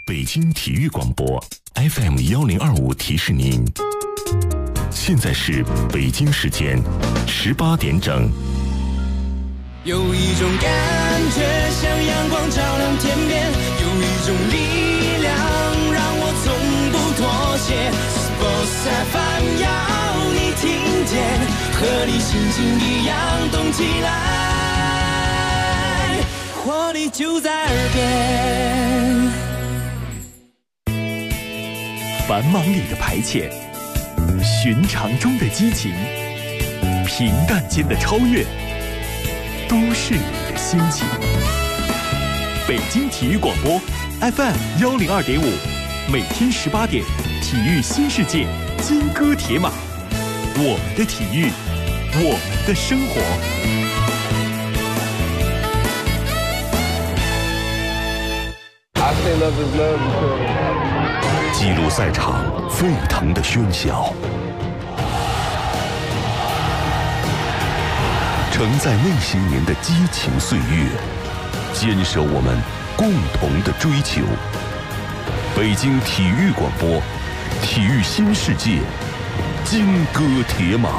北京体育广播 FM1025提示您，现在是北京时间18点整。 有一种感觉像阳光照亮天边，有一种力量让我从不妥协。Sports FM 要你听见，和你心情一样动起来，活力就在耳边。 繁忙里的排遣，寻常中的激情，平淡间的超越，都是你的心情。北京体育广播 FM102.5，每天18点，体育新世界，金戈铁马，我们的体育，我们的生活。 记录赛场沸腾的喧嚣，承载那些年的激情岁月，坚守我们共同的追求。北京体育广播，体育新世界，金戈铁马。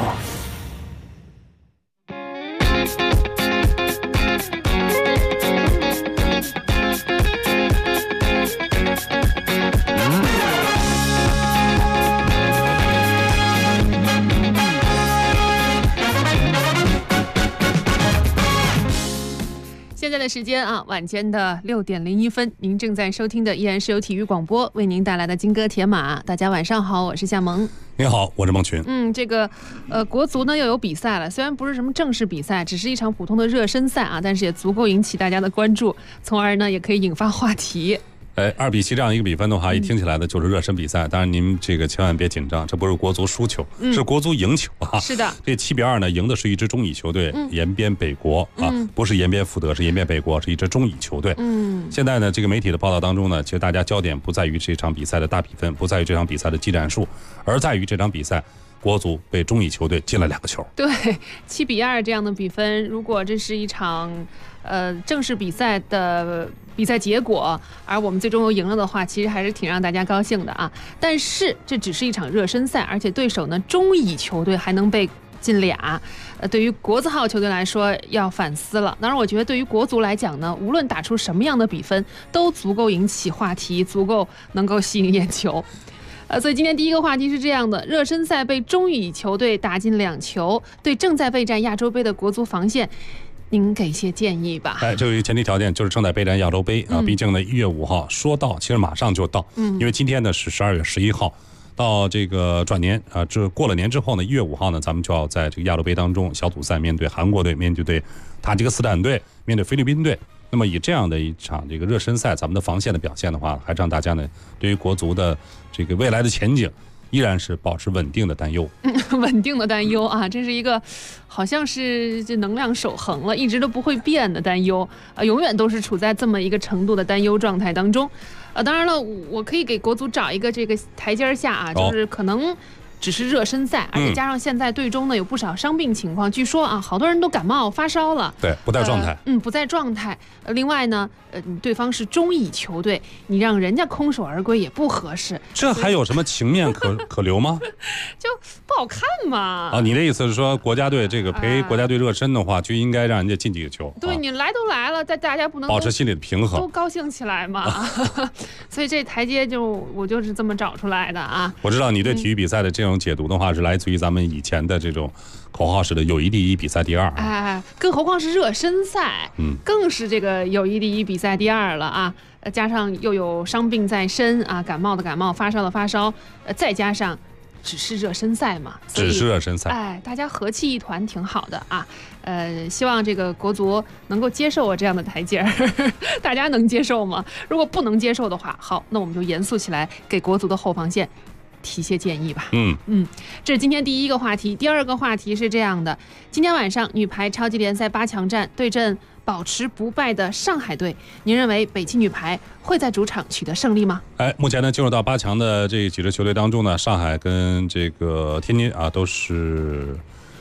现在的时间啊，晚间的6点01分，您正在收听的依然是由体育广播为您带来的金戈铁马。大家晚上好，我是夏萌。 你好，我是孟群。 这个国足呢又有比赛了，虽然不是什么正式比赛，只是一场普通的热身赛啊，但是也足够引起大家的关注，从而呢也可以引发话题。 2比7这样一个比分的话，一听起来的就是热身比赛。当然，您这个千万别紧张，这不是国足输球，是国足赢球啊。 是的， 这7比2呢，赢的是一支中乙球队，延边北国啊，不是延边福德，是延边北国，是一支中乙球队。现在呢，这个媒体的报道当中呢，其实大家焦点不在于这场比赛的大比分，不在于这场比赛的技战术，而在于这场比赛国足被中乙球队进了2个球。 对，7比2这样的比分，如果这是一场正式比赛的比赛结果，而我们最终又赢了的话，其实还是挺让大家高兴的啊。但是这只是一场热身赛，而且对手呢中乙球队还能被进2，对于国字号球队来说要反思了。当然，我觉得对于国足来讲呢，无论打出什么样的比分，都足够引起话题，足够能够吸引眼球。所以今天第一个话题是这样的：热身赛被中乙球队打进2球，对正在备战亚洲杯的国足防线，您给一些建议吧。 这有一个前提条件，就是正在备战亚洲杯啊。毕竟呢，1月5号说到，其实马上就到。因为今天呢是12月11号，到这个转年啊，这过了年之后呢，1月5号呢，咱们就要在这个亚洲杯当中小组赛面对韩国队，面对塔吉克斯坦队，面对菲律宾队。那么以这样的一场这个热身赛，咱们的防线的表现的话，还是让大家呢对于国足的这个未来的前景依然是保持稳定的担忧。 稳定的担忧啊，这是一个好像是这能量守恒了，一直都不会变的担忧，永远都是处在这么一个程度的担忧状态当中。当然了，我可以给国足找一个这个台阶下啊，就是可能只是热身赛，而且加上现在队中呢有不少伤病情况，据说啊，好多人都感冒发烧了， 对，不在状态， 不在状态。另外呢，对方是中乙球队，你让人家空手而归也不合适。 这还有什么情面可留吗？ 就不好看嘛。 啊，你的意思是说国家队这个陪国家队热身的话，就应该让人家进几个球？ 对，你来都来了，大家不能保持心理的平衡， 都高兴起来嘛。所以这台阶我就是这么找出来的啊。 我知道你对体育比赛的这种解读的话，是来自于咱们以前的这种口号式的友谊第一，比赛第二。 更何况是热身赛，更是这个友谊第一，比赛第二了啊。加上又有伤病在身啊，感冒的感冒，发烧的发烧，再加上只是热身赛嘛， 只是热身赛， 大家和气一团挺好的啊。希望这个国足能够接受我这样的台阶儿，大家能接受吗？如果不能接受的话，好，那我们就严肃起来，给国足的后防线提些建议吧。这是今天第一个话题。第二个话题是这样的：今天晚上女排超级联赛8强战对阵保持不败的上海队，您认为北京女排会在主场取得胜利吗？ 目前呢，进入到8强的这几支球队当中呢，上海跟这个天津啊都是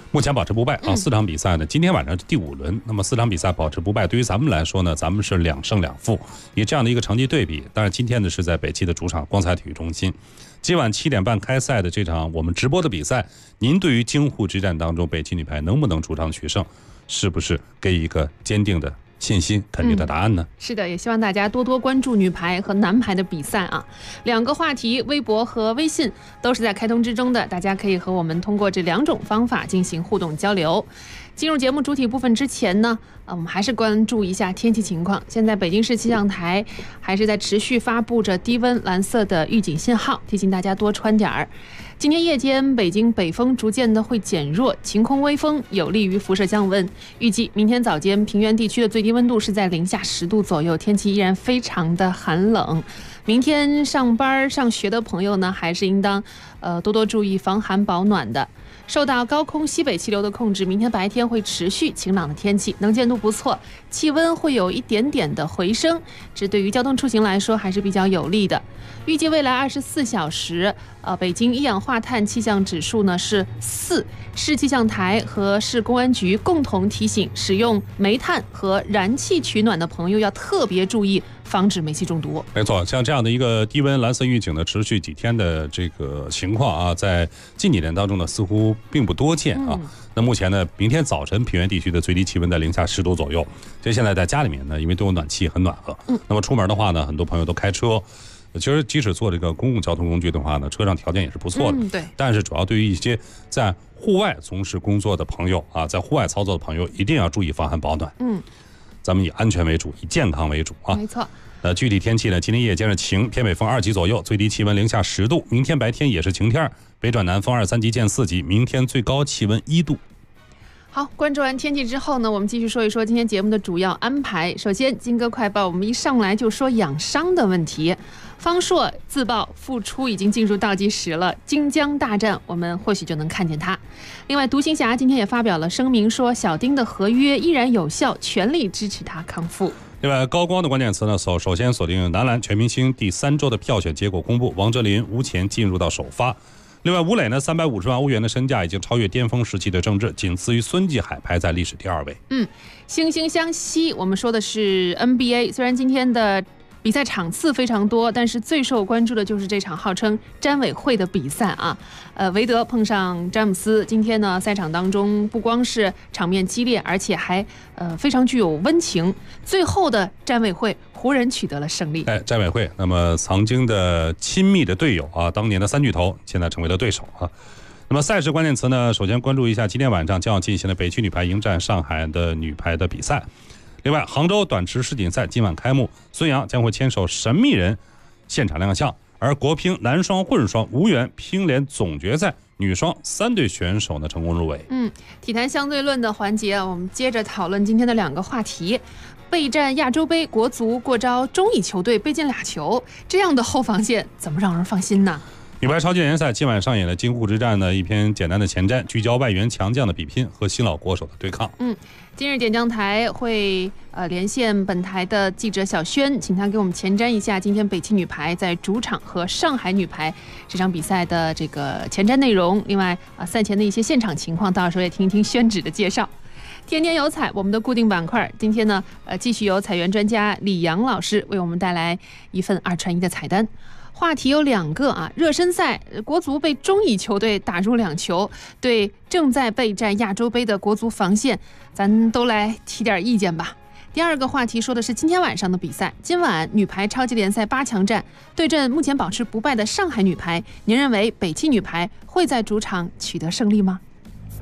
目前保持不败啊，4场比赛呢，今天晚上是第5轮，那么4场比赛保持不败，对于咱们来说呢，咱们是2胜2负，以这样的一个成绩对比。当然，今天呢是在北汽的主场光彩体育中心，今晚7点半开赛的这场我们直播的比赛，您对于京沪之战当中北汽女排能不能主场取胜，是不是给一个坚定的信心肯定的答案呢？ 是的，也希望大家多多关注女排和男排的比赛啊。2个话题，微博和微信都是在开通之中的，大家可以和我们通过这2种方法进行互动交流。进入节目主体部分之前呢，我们还是关注一下天气情况。现在北京市气象台还是在持续发布着低温蓝色的预警信号，提醒大家多穿点儿。今天夜间，北京北风逐渐的会减弱，晴空微风有利于辐射降温。预计明天早间平原地区的最低温度是在零下10度左右，天气依然非常的寒冷。明天上班上学的朋友呢，还是应当多多注意防寒保暖的。受到高空西北气流的控制，明天白天会持续晴朗的天气，能见度不错，气温会有一点点的回升，这对于交通出行来说还是比较有利的。预计未来24小时，北京一氧化碳气象指数呢是4，市气象台和市公安局共同提醒，使用煤炭和燃气取暖的朋友要特别注意，防止煤气中毒。 没错，像这样的一个低温蓝色预警的持续几天的这个情况啊，在近几年当中呢，似乎并不多见啊。那目前呢，明天早晨平原地区的最低气温在零下10度左右。这现在在家里面呢，因为都有暖气，很暖和。那么出门的话呢，很多朋友都开车。其实即使坐这个公共交通工具的话呢，车上条件也是不错的。 对。 但是主要对于一些在户外从事工作的朋友啊，在户外操作的朋友，一定要注意防寒保暖。咱们以安全为主，以健康为主啊。 没错。 具体天气呢，今天夜间是晴，偏北风2级左右，最低气温零下10度。明天白天也是晴天，北转南风2、3级见4级，明天最高气温1度。 好，关注完天气之后呢，我们继续说一说今天节目的主要安排。首先，金歌快报，我们一上来就说养伤的问题。方硕自曝复出已经进入倒计时了，京江大战我们或许就能看见他。另外，独行侠今天也发表了声明，说小丁的合约依然有效，全力支持他康复。 另外，高光的关键词呢，首先锁定男篮全明星第3周的票选结果公布，王哲林无前进入到首发。另外，吴磊呢350万欧元的身价已经超越巅峰时期的郑智，仅次于孙继海，排在历史第2位。惺惺相惜，我们说的是 NBA， 虽然今天的比赛场次非常多，但是最受关注的就是这场号称詹委会的比赛啊。韦德碰上詹姆斯，今天呢赛场当中不光是场面激烈，而且还非常具有温情。最后的詹委会，湖人取得了胜利。詹委会，那么曾经的亲密的队友啊，当年的3巨头，现在成为了对手啊。那么赛事关键词呢，首先关注一下今天晚上将要进行的北区女排迎战上海的女排的比赛。另外，杭州短池世锦赛今晚开幕，孙杨将会牵手神秘人现场亮相，而国乒男双、混双无缘乒联总决赛，女双3队选手呢成功入围。 体坛相对论的环节，我们接着讨论今天的2个话题。备战亚洲杯，国足过招中乙球队被进2球，这样的后防线怎么让人放心呢？ 女排超级联赛今晚上演了京沪之战的一篇简单的前瞻，聚焦外援强将的比拼和新老国手的对抗。今日点将台会连线本台的记者小轩，请他给我们前瞻一下今天北汽女排在主场和上海女排这场比赛的这个前瞻内容。另外赛前的一些现场情况，到时候也听一听宣旨的介绍。天天有彩，我们的固定板块，今天呢继续由采源专家李阳老师为我们带来一份2传1的彩单。话题有2个啊，热身赛国足被中乙球队打入2球，对正在备战亚洲杯的国足防线，咱都来提点意见吧。第2个话题说的是今天晚上的比赛，今晚女排超级联赛8强战对阵目前保持不败的上海女排，您认为北汽女排会在主场取得胜利吗？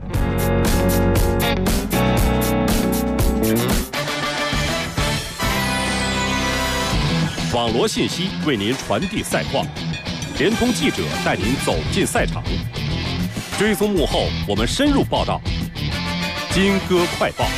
网罗信息为您传递赛况，联通记者带您走进赛场，追踪幕后，我们深入报道。金歌快报。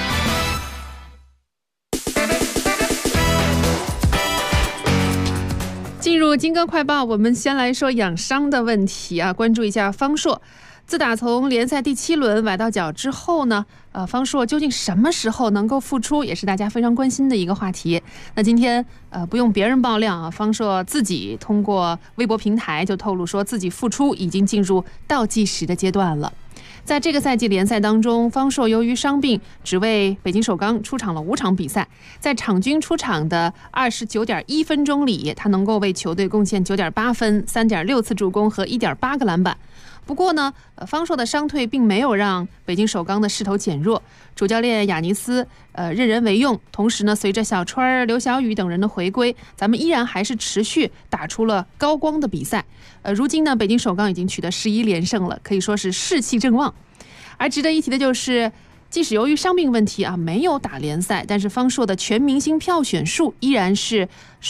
进入金歌快报，我们先来说养伤的问题啊，关注一下方硕。自打从联赛第7轮崴到脚之后呢，方硕究竟什么时候能够复出，也是大家非常关心的一个话题。那今天不用别人爆料啊，方硕自己通过微博平台就透露说自己复出已经进入倒计时的阶段了。 在这个赛季联赛当中，方硕由于伤病，只为北京首钢出场了5场比赛。在场均出场的29.1分钟里，他能够为球队贡献9.8分、3.6次助攻和1.8个篮板。不过呢，方硕的伤退并没有让北京首钢的势头减弱，主教练亚尼斯任人唯用。同时呢，随着小川、刘晓宇等人的回归，咱们依然还是持续打出了高光的比赛。如今呢，北京首钢已经取得11连胜了，可以说是士气正旺。而值得一提的就是，即使由于伤病问题啊没有打联赛，但是方硕的全明星票选数依然是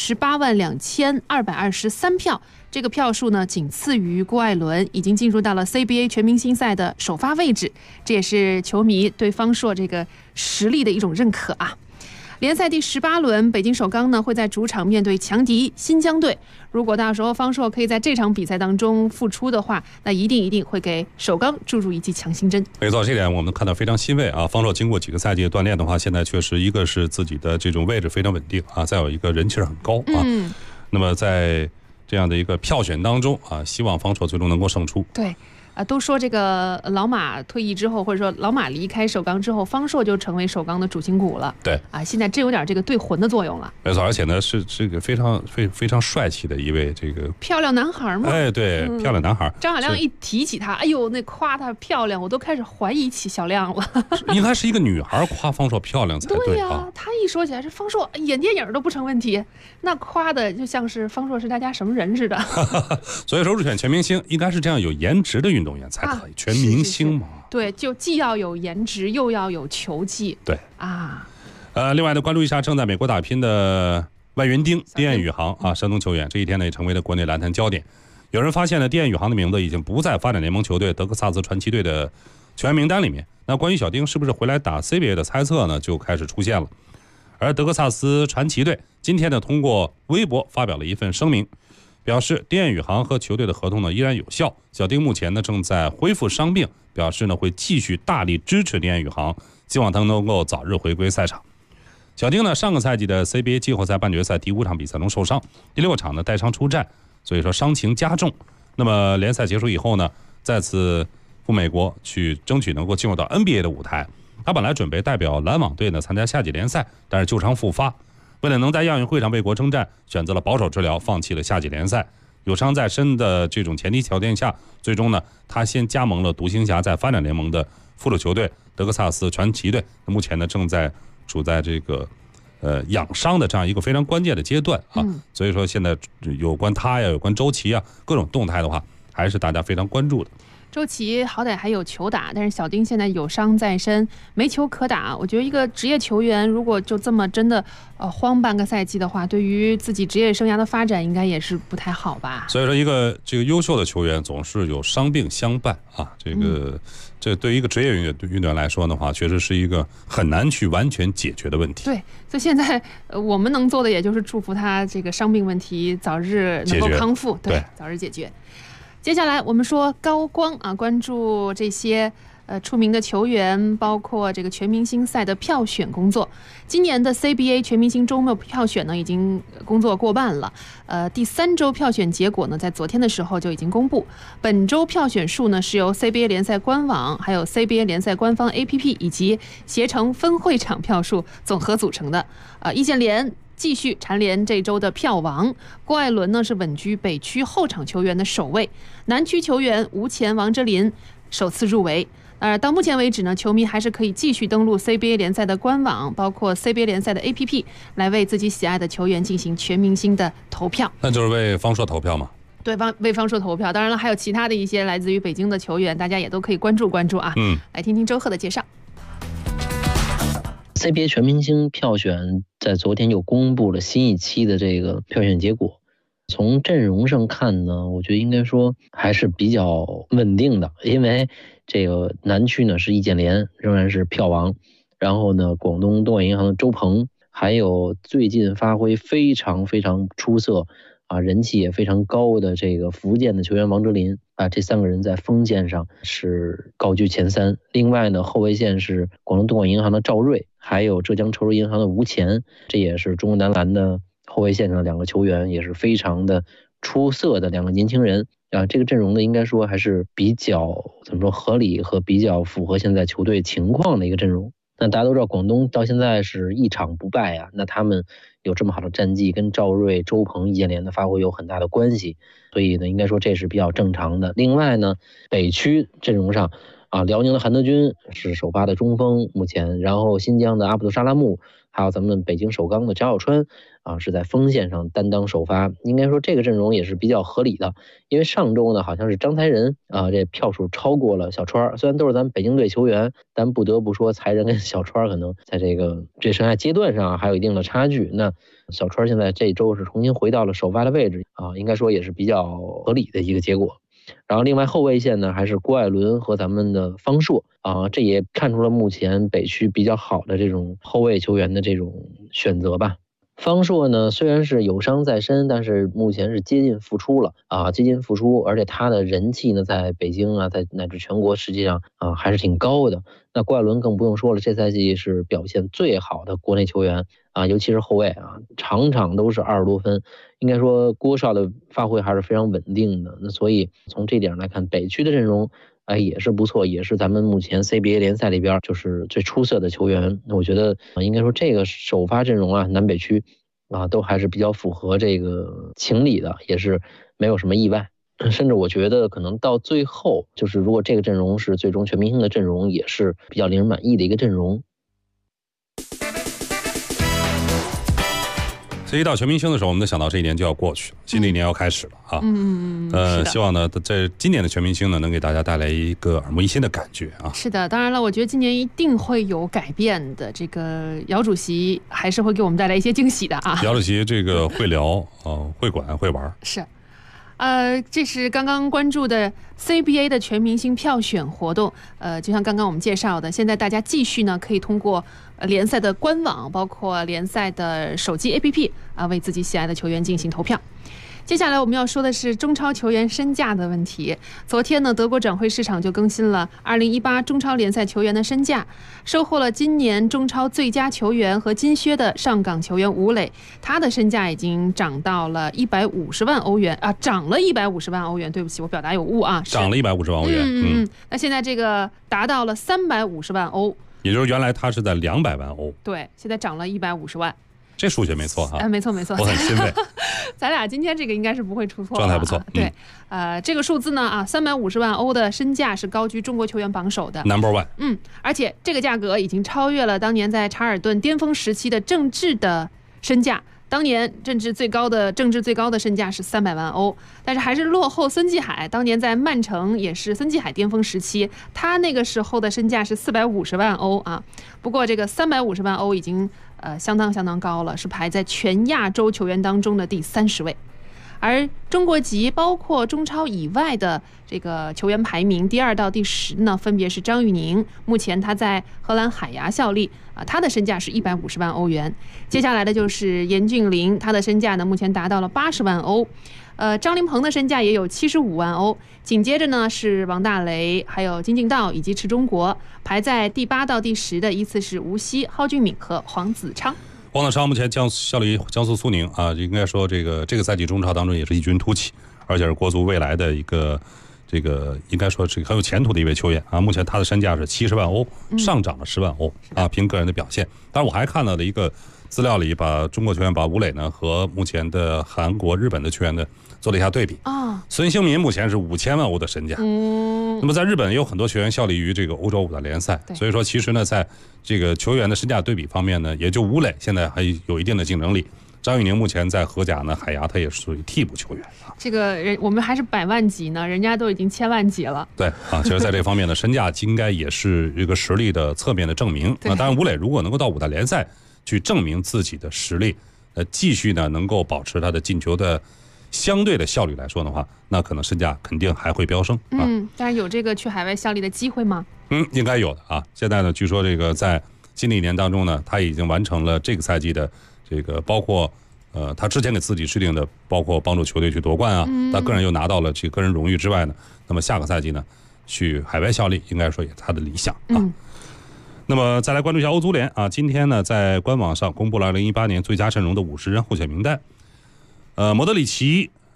182223票。这个票数呢，仅次于郭艾伦，已经进入到了 CBA 全明星赛的首发位置。这也是球迷对方硕这个实力的一种认可啊。联赛第18轮，北京首钢呢会在主场面对强敌新疆队。如果到时候方硕可以在这场比赛当中复出的话，那一定会给首钢注入一剂强心针。 没错，这点我们看到非常欣慰啊。方硕经过几个赛季的锻炼的话，现在确实一个是自己的这种位置非常稳定啊，再有一个人气很高啊。那么在这样的一个票选当中啊，希望方硕最终能够胜出。 对。都说这个老马退役之后，或者说老马离开首钢之后，方硕就成为首钢的主心骨了。对啊，现在真有点这个对魂的作用了。 没错，而且呢是这个非常帅气的一位这个漂亮男孩嘛。 哎，对，漂亮男孩。 张小亮一提起他，哎呦，那夸他漂亮，我都开始怀疑起小亮了。 应该是一个女孩夸方硕漂亮才对。 对呀，他一说起来，这方硕演电影都不成问题，那夸的就像是方硕是大家什么人似的。 所以说入选全明星应该是这样有颜值的运动员才可以，全明星嘛。 对，就既要有颜值，又要有球技。 对啊， 另外呢，关注一下正在美国打拼的外援丁丁彦雨航啊，山东球员，这一天呢也成为了国内篮坛焦点。有人发现呢，丁彦雨航的名字已经不在发展联盟球队德克萨斯传奇队的球员名单里面。那关于小丁是不是回来打 CBA 的猜测呢，就开始出现了。而德克萨斯传奇队今天呢，通过微博发表了一份声明，表示丁彦雨航和球队的合同呢依然有效，小丁目前呢正在恢复伤病，表示呢会继续大力支持丁彦雨航，希望他能够早日回归赛场。小丁呢上个赛季的 CBA 季后赛半决赛第5场比赛中受伤，第6场呢带伤出战，所以说伤情加重。那么联赛结束以后呢，再次赴美国去争取能够进入到 NBA 的舞台。他本来准备代表篮网队呢参加夏季联赛，但是旧伤复发，为了能在亚运会上为国征战，选择了保守治疗，放弃了夏季联赛。有伤在身的这种前提条件下，最终呢，他先加盟了独行侠在发展联盟的附属球队德克萨斯传奇队。目前呢，正在处在这个养伤的这样一个非常关键的阶段啊。所以说，现在有关他呀，有关周琦啊，各种动态的话，还是大家非常关注的。 周琦好歹还有球打，但是小丁现在有伤在身，没球可打。我觉得一个职业球员如果就这么真的荒半个赛季的话，对于自己职业生涯的发展应该也是不太好吧。 所以说，一个这个优秀的球员总是有伤病相伴啊。这对于一个职业运动员来说的话，确实是一个很难去完全解决的问题。 对，所以现在我们能做的也就是祝福他这个伤病问题早日能够康复，对，早日解决。接下来我们说高光啊，关注这些出名的球员，包括这个全明星赛的票选工作。今年的 CBA 全明星周末票选呢，已经工作过半了。第3周票选结果呢，在昨天的时候就已经公布。本周票选数呢，是由 CBA 联赛官网、还有 CBA 联赛官方 APP 以及携程分会场票数总和组成的。易建联继续蝉联这周的票王，郭艾伦呢是稳居北区后场球员的首位，南区球员吴前、王哲林首次入围。到目前为止呢，球迷还是可以继续登录 CBA 联赛的官网，包括 CBA 联赛的 APP， 来为自己喜爱的球员进行全明星的投票。 那就是为方硕投票吗？ 对，为方硕投票。当然了，还有其他的一些来自于北京的球员，大家也都可以关注关注啊。来听听周贺的介绍。 CBA 全明星票选在昨天又公布了新一期的这个票选结果。从阵容上看呢，我觉得应该说还是比较稳定的，因为这个南区呢是易建联仍然是票王，然后呢广东东莞银行的周鹏，还有最近发挥非常出色啊，人气也非常高的这个福建的球员王哲林啊，这3个人在锋线上是高居前3。另外呢，后卫线是广东东莞银行的赵睿，还有浙江筹州银行的吴前，这也是中国男篮的后卫线上的2个球员，也是非常的出色的2个年轻人。 这个阵容呢，应该说还是比较怎么说合理和比较符合现在球队情况的一个阵容。那大家都知道，广东到现在是一场不败啊，那他们有这么好的战绩，跟赵睿、周鹏、易建联的发挥有很大的关系，所以呢，应该说这是比较正常的。另外呢，北区阵容上辽宁的韩德君是首发的中锋，目前，然后新疆的阿卜杜沙拉木，还有咱们北京首钢的翟小川是在锋线上担当首发，应该说这个阵容也是比较合理的。因为上周呢，好像是张才仁这票数超过了小川，虽然都是咱们北京队球员，但不得不说才仁跟小川可能在这生涯阶段上还有一定的差距。那小川现在这周是重新回到了首发的位置应该说也是比较合理的一个结果。然后另外后卫线呢，还是郭艾伦和咱们的方硕这也看出了目前北区比较好的这种后卫球员的这种选择吧。方硕呢，虽然是有伤在身，但是目前是接近复出了接近复出，而且他的人气呢，在北京在乃至全国实际上还是挺高的。那郭艾伦更不用说了，这赛季是表现最好的国内球员尤其是后卫场场都是20多分，应该说郭少的发挥还是非常稳定的。那所以从这点来看，北区的阵容也是不错，也是咱们目前 CBA 联赛里边就是最出色的球员。我觉得应该说这个首发阵容南北区都还是比较符合这个情理的，也是没有什么意外。甚至我觉得可能到最后，就是如果这个阵容是最终全明星的阵容，也是比较令人满意的一个阵容。 所以一到全明星的时候，我们都想到这一年就要过去了，新的一年要开始了希望呢，在今年的全明星呢，能给大家带来一个耳目一新的感觉是的，当然了，我觉得今年一定会有改变的。这个姚主席还是会给我们带来一些惊喜的姚主席这个会聊会管会玩是。这是刚刚关注的 CBA 的全明星票选活动。就像刚刚我们介绍的，现在大家继续呢可以通过联赛的官网，包括联赛的手机 APP 为自己喜爱的球员进行投票。接下来我们要说的是中超球员身价的问题。昨天呢，德国转会市场就更新了2018中超联赛球员的身价，收获了今年中超最佳球员和金靴的上港球员吴磊，他的身价已经涨到了150万欧元涨了150万欧元，对不起，我表达有误涨了150万欧元。 那现在这个达到了350万欧， 也就是原来他是在200万欧， 对，现在涨了150万。 这数学没错没错， 我很欣慰。 咱俩今天这个应该是不会出错， 状态不错。 对，这个数字呢350万欧的身价是高居中国球员榜首的 Number One。 而且这个价格已经超越了当年在查尔顿巅峰时期的郑智的身价。当年郑智最高的身价是300万欧，但是还是落后孙继海。当年在曼城也是孙继海巅峰时期，他那个时候的身价是450万欧不过这个350万欧已经相当高了，是排在全亚洲球员当中的第30位。而中国籍包括中超以外的这个球员排名第2到第10呢，分别是张玉宁，目前他在荷兰海牙效力他的身价是150万欧元。接下来的就是严俊凌，他的身价呢目前达到了80万欧。张琳芃的身价也有75万欧。紧接着呢是王大雷，还有金敬道以及池中国，排在第8到第10的依次是吴曦、蒿俊闵和黄子昌。 黄子昌目前效力江苏苏宁应该说这个赛季中超当中也是异军突起，而且是国足未来的一个应该说是很有前途的一位球员目前他的身价是70万欧，上涨了10万欧凭个人的表现。当然我还看到了一个资料里，把中国球员把吴磊呢和目前的韩国、日本的球员呢做了一下对比孙兴民目前是5000万欧的身价，那么在日本也有很多球员效力于这个欧洲五大联赛，所以说其实呢，在这个球员的身价对比方面呢，也就吴磊现在还有一定的竞争力。张玉宁目前在荷甲呢，海牙他也是属于替补球员这个人我们还是100万级呢，人家都已经1000万级了。 对其实在这方面呢，身价应该也是一个实力的侧面的证明。那当然，吴磊如果能够到五大联赛去证明自己的实力，继续呢能够保持他的进球的相对的效率来说的话，那可能身价肯定还会飙升但是有这个去海外效力的机会吗？ 应该有的现在呢，据说这个在新的一年当中呢，他已经完成了这个赛季的这个包括他之前给自己制定的包括帮助球队去夺冠他个人又拿到了这个人荣誉之外呢，那么下个赛季呢去海外效力应该说也是他的理想那么再来关注一下欧足联今天呢在官网上公布了2018年最佳阵容的50人候选名单。莫德里奇、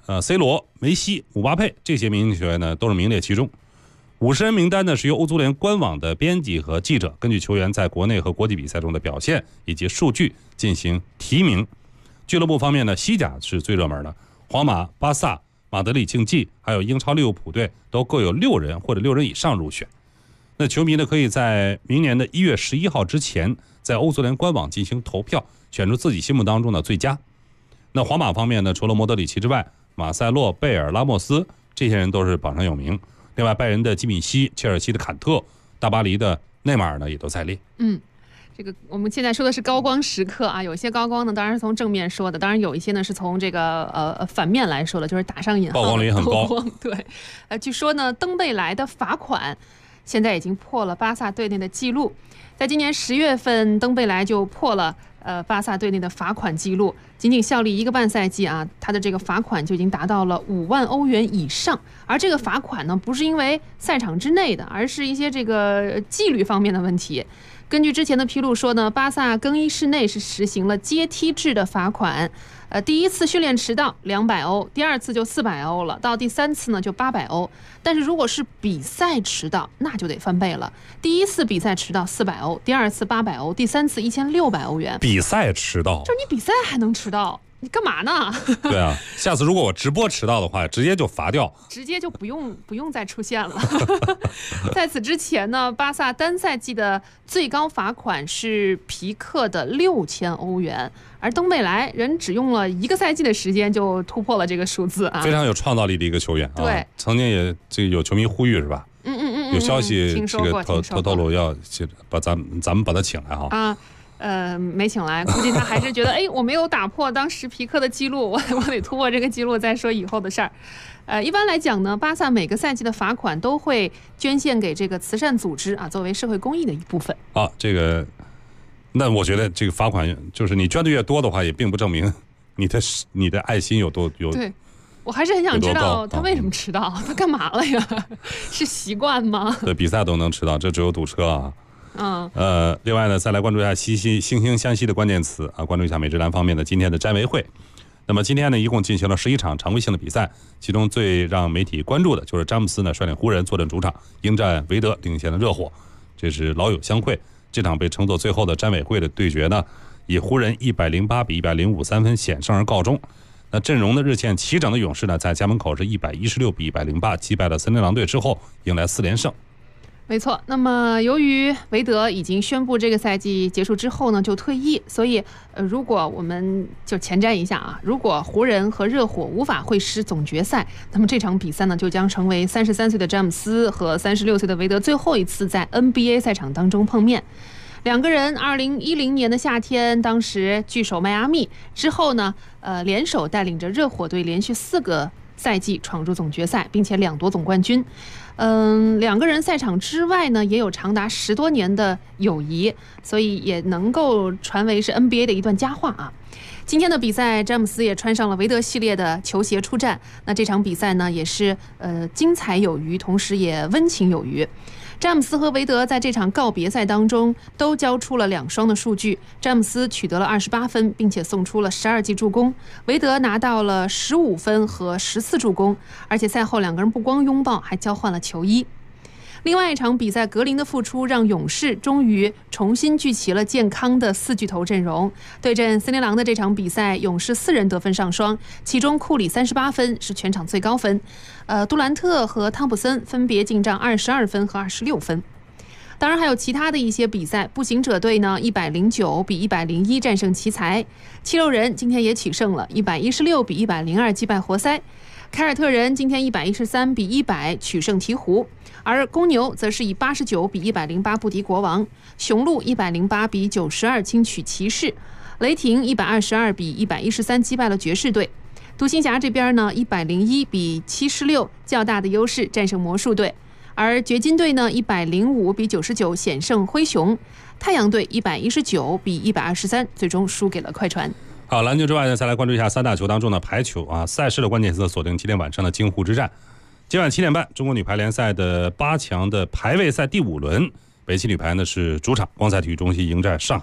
C 罗、梅西、姆巴佩这些明星球员呢都是名列其中。50人名单呢是由欧足联官网的编辑和记者根据球员在国内和国际比赛中的表现以及数据进行提名。俱乐部方面呢，西甲是最热门的，皇马、巴萨、马德里竞技还有英超利物浦队都各有6人或者6人以上入选。那球迷呢可以在明年的1月11号之前在欧足联官网进行投票，选出自己心目当中的最佳。那皇马方面呢，除了莫德里奇之外，马塞洛、贝尔、拉莫斯这些人都是榜上有名。另外，拜仁的基米希、切尔西的坎特、大巴黎的内马尔呢也都在列。 这个我们现在说的是高光时刻啊，有些高光呢当然是从正面说的，当然有一些呢是从这个反面来说的，就是打上引号， 曝光率也很高。 对，据说呢，登贝莱的罚款现在已经破了巴萨队内的记录，在今年10月份，登贝莱就破了巴萨队内的罚款记录，仅仅效力1个半赛季啊，他的这个罚款就已经达到了5万欧元以上。而这个罚款呢，不是因为赛场之内的，而是一些这个纪律方面的问题。根据之前的披露说呢，巴萨更衣室内是实行了阶梯制的罚款，第一次训练迟到200欧，第二次就400欧了，到第3次呢就800欧。但是如果是比赛迟到，那就得翻倍了。第一次比赛迟到400欧，第二次800欧，第三次1600欧元。 比赛迟到， 就你比赛还能迟到？你干嘛呢？ 对啊，下次如果我直播迟到的话，直接就罚掉， 直接就不用再出现了。在此之前呢，巴萨单赛季的最高罚款是皮克的6000欧元，而登贝莱人只用了1个赛季的时间就突破了这个数字啊， 非常有创造力的一个球员啊。 对， 曾经也这个有球迷呼吁是吧？有消息这个透露要把咱们把他请来哈。 没请来，估计他还是觉得，我没有打破当时皮克的记录，我得突破这个记录再说以后的事儿。一般来讲呢，巴萨每个赛季的罚款都会捐献给这个慈善组织啊，作为社会公益的一部分。 这个，那我觉得这个罚款就是你捐的越多的话，也并不证明你的爱心有多。 对，我还是很想知道他为什么迟到，他干嘛了呀？是习惯吗？ 对，比赛都能迟到，这只有堵车啊。另外呢，再来关注一下惺惺相惜的关键词啊，关注一下美职篮方面的今天的摘围会。那么今天呢，一共进行了11场常规性的比赛，其中最让媒体关注的就是詹姆斯呢率领湖人坐镇主场迎战韦德领衔的热火，这是老友相会。这场被称作最后的摘围会的对决呢，以湖人108比1053分险胜而告终。那阵容的日渐齐整的勇士呢，在家门口是116比108击败了森林狼队之后，迎来4连胜。 没错，那么由于韦德已经宣布这个赛季结束之后呢就退役，所以如果我们就前瞻一下啊，如果湖人和热火无法会师总决赛，那么这场比赛呢就将成为33岁的詹姆斯和36岁的韦德最后一次在 NBA 赛场当中碰面。两个人2010年的夏天当时聚首迈阿密之后呢，联手带领着热火队连续4个赛季闯入总决赛，并且2夺总冠军。两个人赛场之外呢，也有长达10多年的友谊，所以也能够传为是 NBA 的一段佳话啊。今天的比赛，詹姆斯也穿上了韦德系列的球鞋出战。那这场比赛呢，也是精彩有余，同时也温情有余。詹姆斯和韦德在这场告别赛当中都交出了2双的数据，詹姆斯取得了28分，并且送出了12记助攻，韦德拿到了15分和14助攻，而且赛后2个人不光拥抱，还交换了球衣。另外一场比赛，格林的复出让勇士终于重新聚齐了健康的4巨头阵容。对阵森林狼的这场比赛，勇士4人得分上双，其中库里38分是全场最高分，杜兰特和汤普森分别进账22分和26分。当然还有其他的一些比赛，步行者队呢109比101战胜奇才，七六人今天也取胜了116比102击败活塞，凯尔特人今天113比100取胜鹈鹕，而公牛则是以89比108不敌国王，雄鹿108比92轻取骑士，雷霆122比113击败了爵士队，独行侠这边呢101比76较大的优势战胜魔术队，而掘金队呢105比99险胜灰熊，太阳队119比123最终输给了快船。 好，篮球之外呢，再来关注一下3大球当中的排球啊，赛事的关键词锁定今天晚上的京沪之战。今晚7点半，中国女排联赛的8强的排位赛第5轮，北汽女排呢是主场光彩体育中心迎战上海。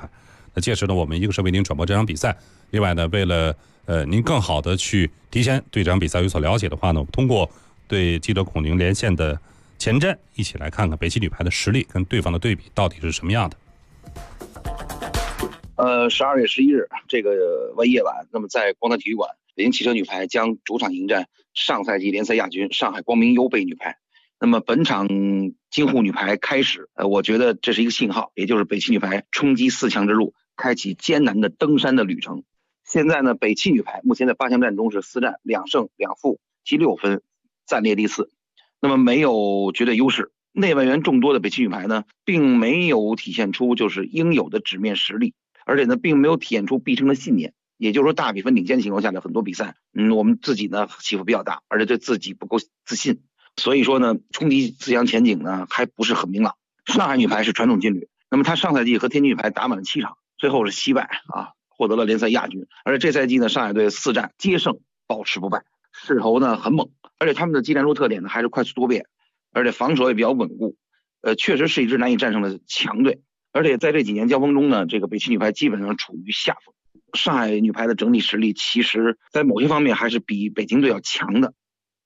那届时呢，我们一个是为您转播这场比赛，另外呢，为了您更好的去提前对这场比赛有所了解的话呢，我们通过对记者孔宁连线的前瞻，一起来看看北汽女排的实力跟对方的对比到底是什么样的。 12月11日这个夜晚，那么在广场体育馆，北京汽车女排将主场迎战上赛季联赛亚军上海光明优贝女排。那么本场京沪女排开始，我觉得这是一个信号，也就是北汽女排冲击4强之路，开启艰难的登山的旅程。现在呢，北汽女排目前在8强战中是4战2胜2负，积6分，暂列第4。那么没有绝对优势，内外援众多的北汽女排呢，并没有体现出就是应有的纸面实力，而且呢，并没有体现出必胜的信念。也就是说，大比分领先的情况下的很多比赛，我们自己呢起伏比较大，而且对自己不够自信，所以说呢，冲击4强前景呢还不是很明朗。上海女排是传统劲旅，那么她上赛季和天津女排打满了7场，最后是惜败获得了联赛亚军。而且这赛季呢，上海队4战皆胜，保持不败，势头呢很猛，而且他们的技战术特点呢还是快速多变，而且防守也比较稳固，确实是一支难以战胜的强队。而且在这几年交锋中呢，这个北汽女排基本上处于下风。上海女排的整体实力其实在某些方面还是比北京队要强的。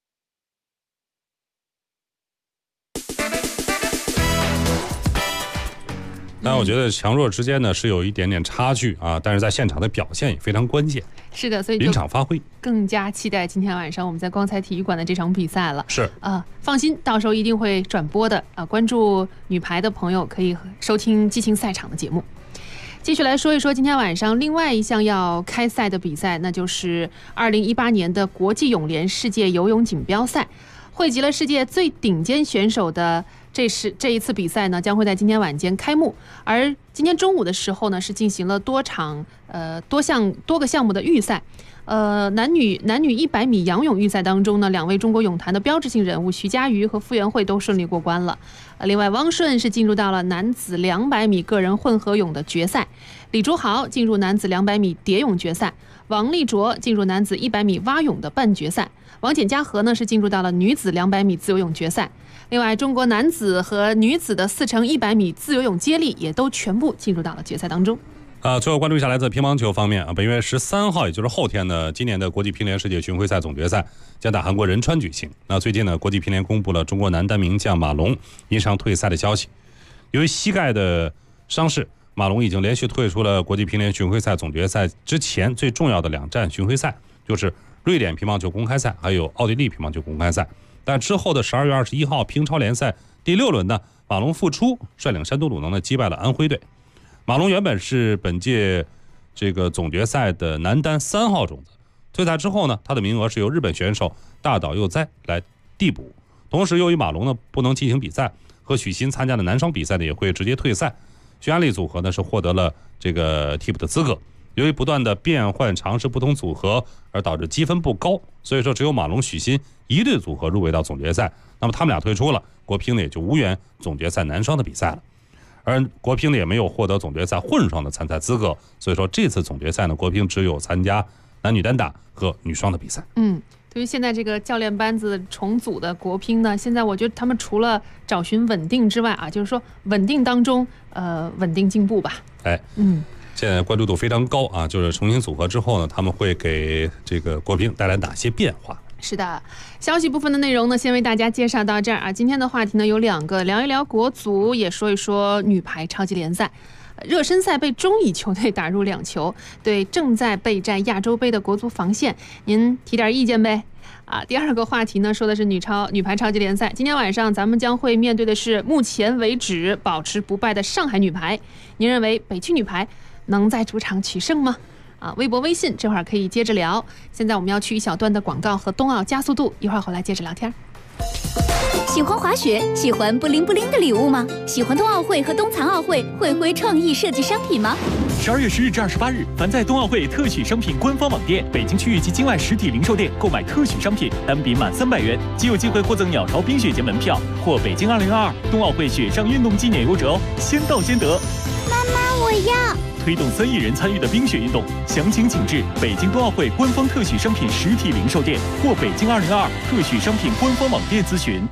但我觉得强弱之间呢是有一点点差距但是在现场的表现也非常关键。 是的，所以临场发挥， 更加期待今天晚上我们在光彩体育馆的这场比赛了。 是放心，到时候一定会转播的关注女排的朋友可以收听激情赛场的节目。继续来说一说今天晚上另外一项要开赛的比赛，那就是2018年的国际泳联世界游泳锦标赛，汇集了世界最顶尖选手的这一次比赛呢，将会在今天晚间开幕。而今天中午的时候呢，是进行了多个项目的预赛。男女100米仰泳预赛当中呢，2位中国泳坛的标志性人物徐嘉余和傅园慧都顺利过关了。另外，汪顺是进入到了男子200米个人混合泳的决赛，李竹豪进入男子200米蝶泳决赛，王立卓进入男子100米蛙泳的半决赛，王简嘉禾呢是进入到了女子200米自由泳决赛。另外，中国男子和女子的4×100米自由泳接力也都全部进入到了决赛当中。 最后关注一下来自乒乓球方面本月13号，也就是后天呢，今年的国际乒联世界巡回赛总决赛将在韩国仁川举行。那最近呢，国际乒联公布了中国男单名将马龙因伤退赛的消息。由于膝盖的伤势，马龙已经连续退出了国际乒联巡回赛总决赛之前最重要的2站巡回赛，就是瑞典乒乓球公开赛还有奥地利乒乓球公开赛。但之后的12月21号乒超联赛第6轮呢，马龙复出，率领山东鲁能呢击败了安徽队。马龙原本是本届这个总决赛的男单3号种子，退赛之后呢，他的名额是由日本选手大岛佑哉来递补。同时，由于马龙呢不能进行比赛，和许昕参加的男双比赛呢也会直接退赛。匈牙利组合呢是获得了这个替补的资格。由于不断的变换尝试不同组合而导致积分不高，所以说只有马龙、许昕一对组合入围到总决赛。那么他们俩退出了，国乒呢也就无缘总决赛男双的比赛了。而国乒呢也没有获得总决赛混双的参赛资格，所以说这次总决赛呢，国乒只有参加男女单打和女双的比赛。 对于现在这个教练班子重组的国乒呢，现在我觉得他们除了找寻稳定之外就是说稳定当中稳定进步吧。 现在关注度非常高就是重新组合之后呢，他们会给这个国乒带来哪些变化？ 是的，消息部分的内容呢，先为大家介绍到这儿今天的话题呢有2个，聊一聊国足，也说一说女排超级联赛。热身赛被中乙球队打入2球，对正在备战亚洲杯的国足防线，您提点意见呗？第2个话题呢，说的是女排超级联赛。今天晚上咱们将会面对的是目前为止保持不败的上海女排。您认为北汽女排能在主场取胜吗？微博、微信这会儿可以接着聊。现在我们要去一小段的广告和冬奥加速度，一会儿回来接着聊天。 喜欢滑雪，喜欢布灵布灵的礼物吗？喜欢冬奥会和冬残奥会会挥创意设计商品吗 ？12月10日至28日，凡在冬奥会特许商品官方网店、北京区域及境外实体零售店购买特许商品，单笔满300元即有机会获赠鸟巢冰雪节门票或北京2022冬奥会雪上运动纪念优折先到先得。 妈妈，我要！ 推动3亿人参与的冰雪运动，详情请至北京冬奥会官方特许商品实体零售店或北京2022特许商品官方网店咨询。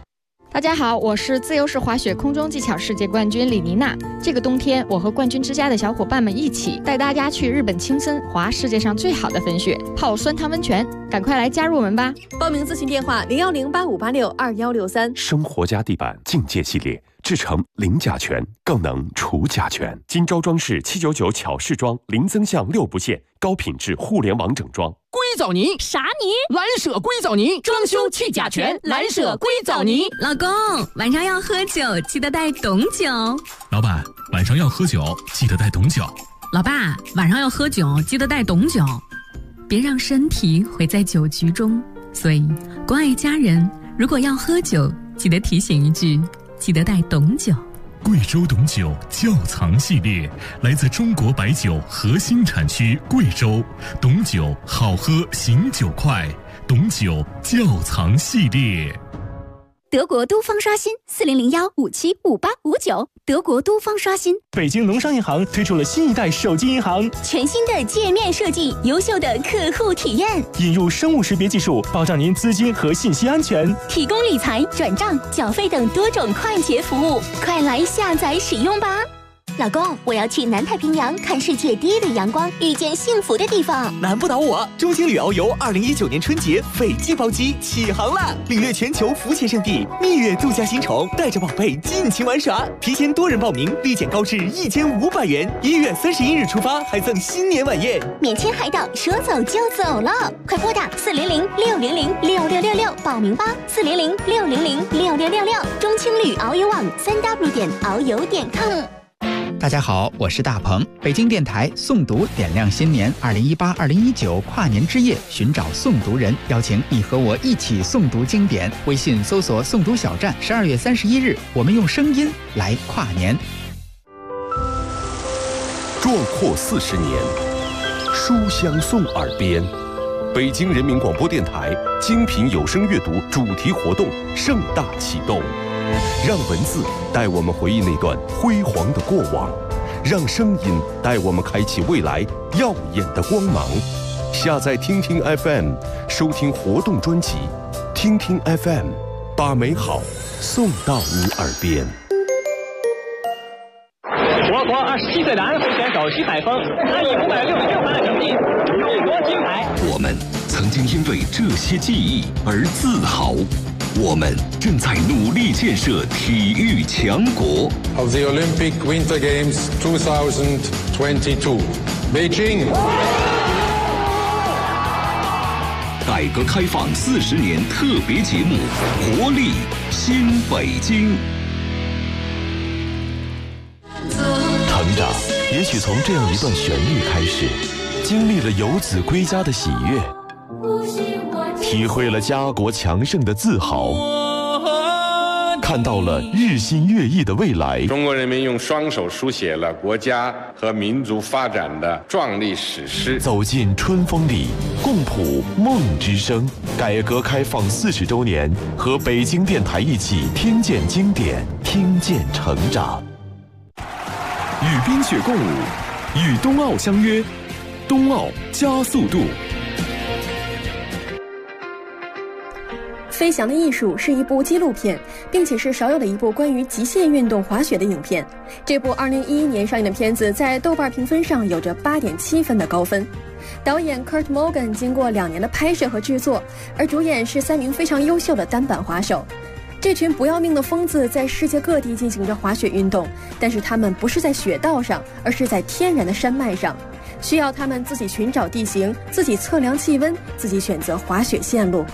大家好，我是自由式滑雪空中技巧世界冠军李妮娜。这个冬天，我和冠军之家的小伙伴们一起带大家去日本青森滑世界上最好的粉雪，泡酸汤温泉，赶快来加入我们吧！ 报名咨询电话01085862163。 生活家地板境界系列，制成零甲醛，更能除甲醛。今朝装饰799巧饰装，零增项6不限，高品质互联网整装。 硅藻泥啥泥？ 蓝舍硅藻泥，装修去甲醛，蓝舍硅藻泥。 老公，晚上要喝酒，记得带董酒。 老板，晚上要喝酒，记得带董酒。 老爸，晚上要喝酒，记得带董酒。别让身体毁在酒局中，所以关爱家人，如果要喝酒，记得提醒一句，记得带董酒。 贵州董酒窖藏系列，来自中国白酒核心产区贵州，董酒好喝醒酒快，董酒窖藏系列。 德国都方刷新4001575859，德国都方刷新。 北京农商银行推出了新一代手机银行， 全新的界面设计，优秀的客户体验， 引入生物识别技术，保障您资金和信息安全， 提供理财、转账、缴费等多种快捷服务，快来下载使用吧！老公，我要去南太平洋看世界第一缕阳光，遇见幸福的地方。 难不倒我！中青旅遨游2019年春节斐济包机起航了，领略全球浮潜圣地，蜜月度假新宠，带着宝贝尽情玩耍。提前多人报名，立减高至1500元。1月31日出发，还赠新年晚宴， 免签海岛，说走就走了。快拨打400-600-6666报名吧，400-600-6666。中青旅遨游网3w.遨游.com。 大家好，我是大鹏。北京电台诵读点亮新年2018-2019跨年之夜，寻找诵读人，邀请你和我一起诵读经典。微信搜索诵读小站，12月31日，我们用声音来跨年。 壮阔40年，书香送耳边。北京人民广播电台精品有声阅读主题活动盛大启动。让文字带我们回忆那段辉煌的过往，让声音带我们开启未来耀眼的光芒。下载听听 FM， 收听活动专辑。听听 FM， 把美好送到你耳边。 我国27岁男飞选手徐海峰按以566分的成绩荣夺金牌。 我们曾经因为这些记忆而自豪。我们正在努力建设体育强国。 Of the Olympic Winter Games 2022, Beijing。 改革开放40年特别节目，活力新北京。成长，也许从这样一段旋律开始，经历了游子归家的喜悦。体会了家国强盛的自豪，看到了日新月异的未来。 中国人民用双手书写了国家和民族发展的壮丽史诗。 走进春风里，共谱梦之声。改革开放40周年，和北京电台一起听见经典，听见成长。与冰雪共舞，与冬奥相约，冬奥加速度。 飞翔的艺术是一部纪录片，并且是少有的一部关于极限运动滑雪的影片。这部2011年上映的片子在豆瓣评分上有着8.7分的高分。导演 Kurt Morgan 经过2年的拍摄和制作，而主演是3名非常优秀的单板滑手。这群不要命的疯子在世界各地进行着滑雪运动，但是他们不是在雪道上，而是在天然的山脉上，需要他们自己寻找地形，自己测量气温，自己选择滑雪线路。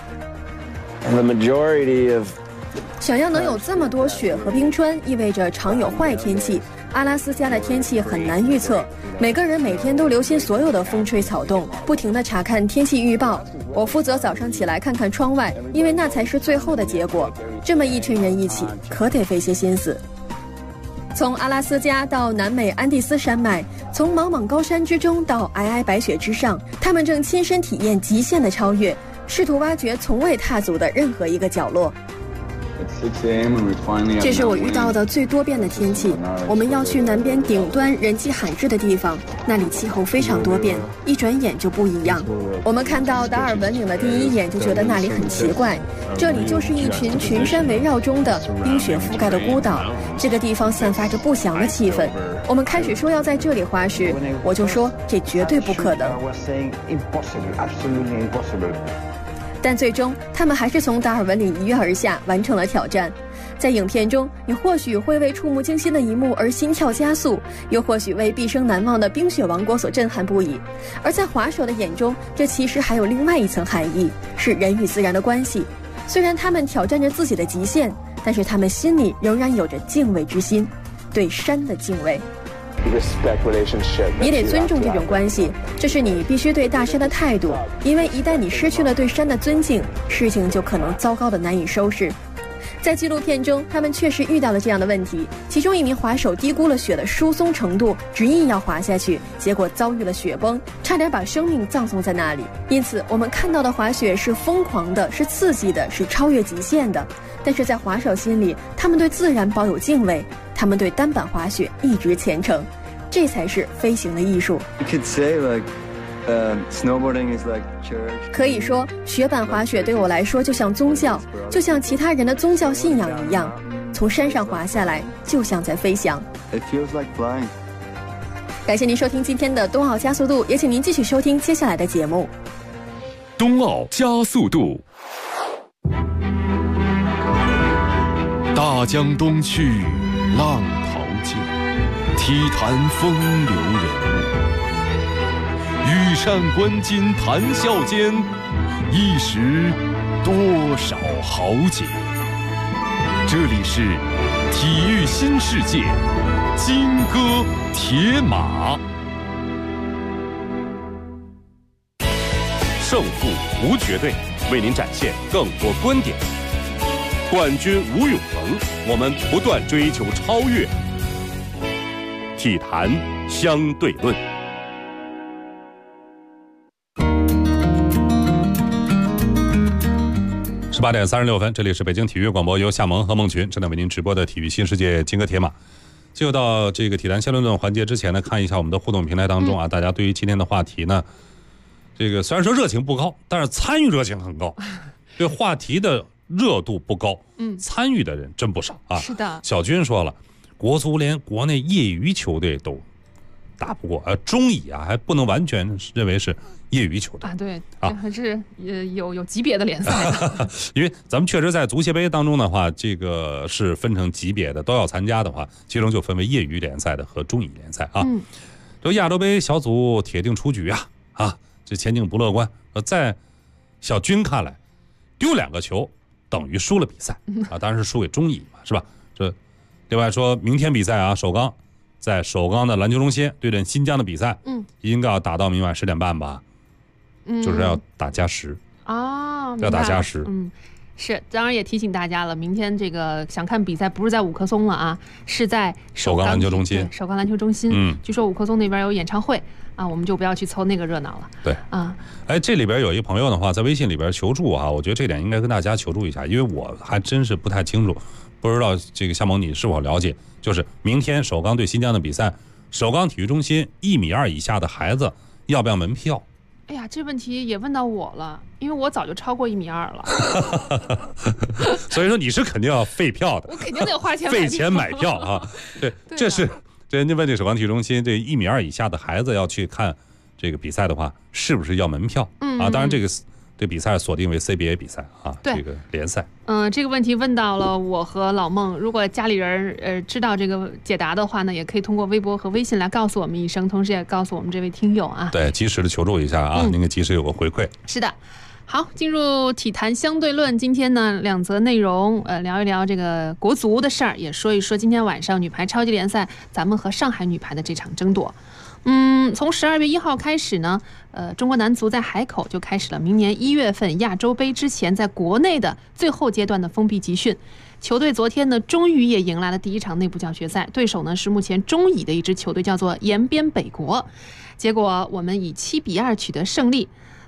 想要能有这么多雪和冰川，意味着常有坏天气。阿拉斯加的天气很难预测，每个人每天都留心所有的风吹草动，不停地查看天气预报。我负责早上起来看看窗外，因为那才是最后的结果。这么一群人一起，可得费些心思。从阿拉斯加到南美安第斯山脉，从莽莽高山之中到皑皑白雪之上，他们正亲身体验极限的超越，试图挖掘从未踏足的任何一个角落。 这是我遇到的最多变的天气。我们要去南边顶端人迹罕至的地方，那里气候非常多变，一转眼就不一样。我们看到达尔文岭的第一眼就觉得那里很奇怪，这里就是一群群山围绕中的冰雪覆盖的孤岛，这个地方散发着不祥的气氛。我们开始说要在这里滑雪，我就说这绝对不可能。但最终他们还是从达尔文岭一跃而下，完成了挑战。在影片中，你或许会为触目惊心的一幕而心跳加速，又或许为毕生难忘的冰雪王国所震撼不已。而在滑手的眼中，这其实还有另外一层含义，是人与自然的关系。虽然他们挑战着自己的极限，但是他们心里仍然有着敬畏之心，对山的敬畏。你得尊重这种关系，这是你必须对大山的态度，因为一旦你失去了对山的尊敬，事情就可能糟糕的难以收拾。在纪录片中，他们确实遇到了这样的问题，其中一名滑手低估了雪的疏松程度，执意要滑下去，结果遭遇了雪崩，差点把生命葬送在那里。因此我们看到的滑雪是疯狂的，是刺激的，是超越极限的，但是在滑手心里，他们对自然保有敬畏，他们对单板滑雪一直虔诚，这才是飞行的艺术。可以说，雪板滑雪对我来说就像宗教，就像其他人的宗教信仰一样，从山上滑下来就像在飞翔。感谢您收听今天的冬奥加速度，也请您继续收听接下来的节目。 冬奥加速度。大江东去，浪淘尽，体坛风流人物。羽扇纶巾谈笑间，一时多少豪杰。这里是体育新世界，金戈铁马。胜负无绝对，为您展现更多观点。冠军无永恒，我们不断追求超越。体坛相对论。 18点36分，这里是北京体育广播，由夏萌和孟群正在为您直播的体育新世界金戈铁马。进入到这个体坛相对论环节之前呢，看一下我们的互动平台当中啊，大家对于今天的话题呢，这个虽然说热情不高，但是参与热情很高。对话题的热度不高，参与的人真不少啊。 是的， 小军说了，国足连国内业余球队都打不过，中乙啊还不能完全认为是业余球队啊，对啊，还是有级别的联赛的。 因为咱们确实在足协杯当中的话，这个是分成级别的，都要参加的话，其中就分为业余联赛的和中乙联赛啊。这亚洲杯小组铁定出局啊，这前景不乐观。在小军看来，丢2个球等于输了比赛啊，当然是输给中乙嘛，是吧？这另外说明天比赛啊，首钢在首钢的篮球中心对阵新疆的比赛，应该要打到明晚10点半吧，就是要打加时啊， 要打加时。 是，当然也提醒大家了，明天这个想看比赛不是在五棵松了啊，是在首钢篮球中心。 首钢篮球中心，据说五棵松那边有演唱会啊，我们就不要去凑那个热闹了。 对啊，这里边有一个朋友的话，在微信里边求助啊，我觉得这点应该跟大家求助一下，因为我还真是不太清楚，不知道这个夏萌你是否了解，就是明天首钢对新疆的比赛，首钢体育中心1.2米以下的孩子要不要门票？ 哎呀，这问题也问到我了，因为我早就超过1.2米了。 所以说你是肯定要费票的， 我肯定得花钱费钱买票啊。对，这是人家问这首钢体育中心这1.2米以下的孩子要去看这个比赛的话，是不是要门票？当然这比赛锁定为 CBA 比赛啊，这个联赛。 这个问题问到了我和老孟，如果家里人知道这个解答的话呢，也可以通过微博和微信来告诉我们一声，同时也告诉我们这位听友啊。 对，及时的求助一下啊，您给及时有个回馈。 是的。好，进入体坛相对论，今天呢2则内容，聊一聊这个国足的事儿，也说一说今天晚上女排超级联赛咱们和上海女排的这场争夺。从12月1号开始呢，中国男足在海口就开始了明年1月份亚洲杯之前在国内的最后阶段的封闭集训。球队昨天呢，终于也迎来了第一场内部教学赛，对手呢是目前中乙的一支球队，叫做延边北国。结果我们以7-2取得胜利。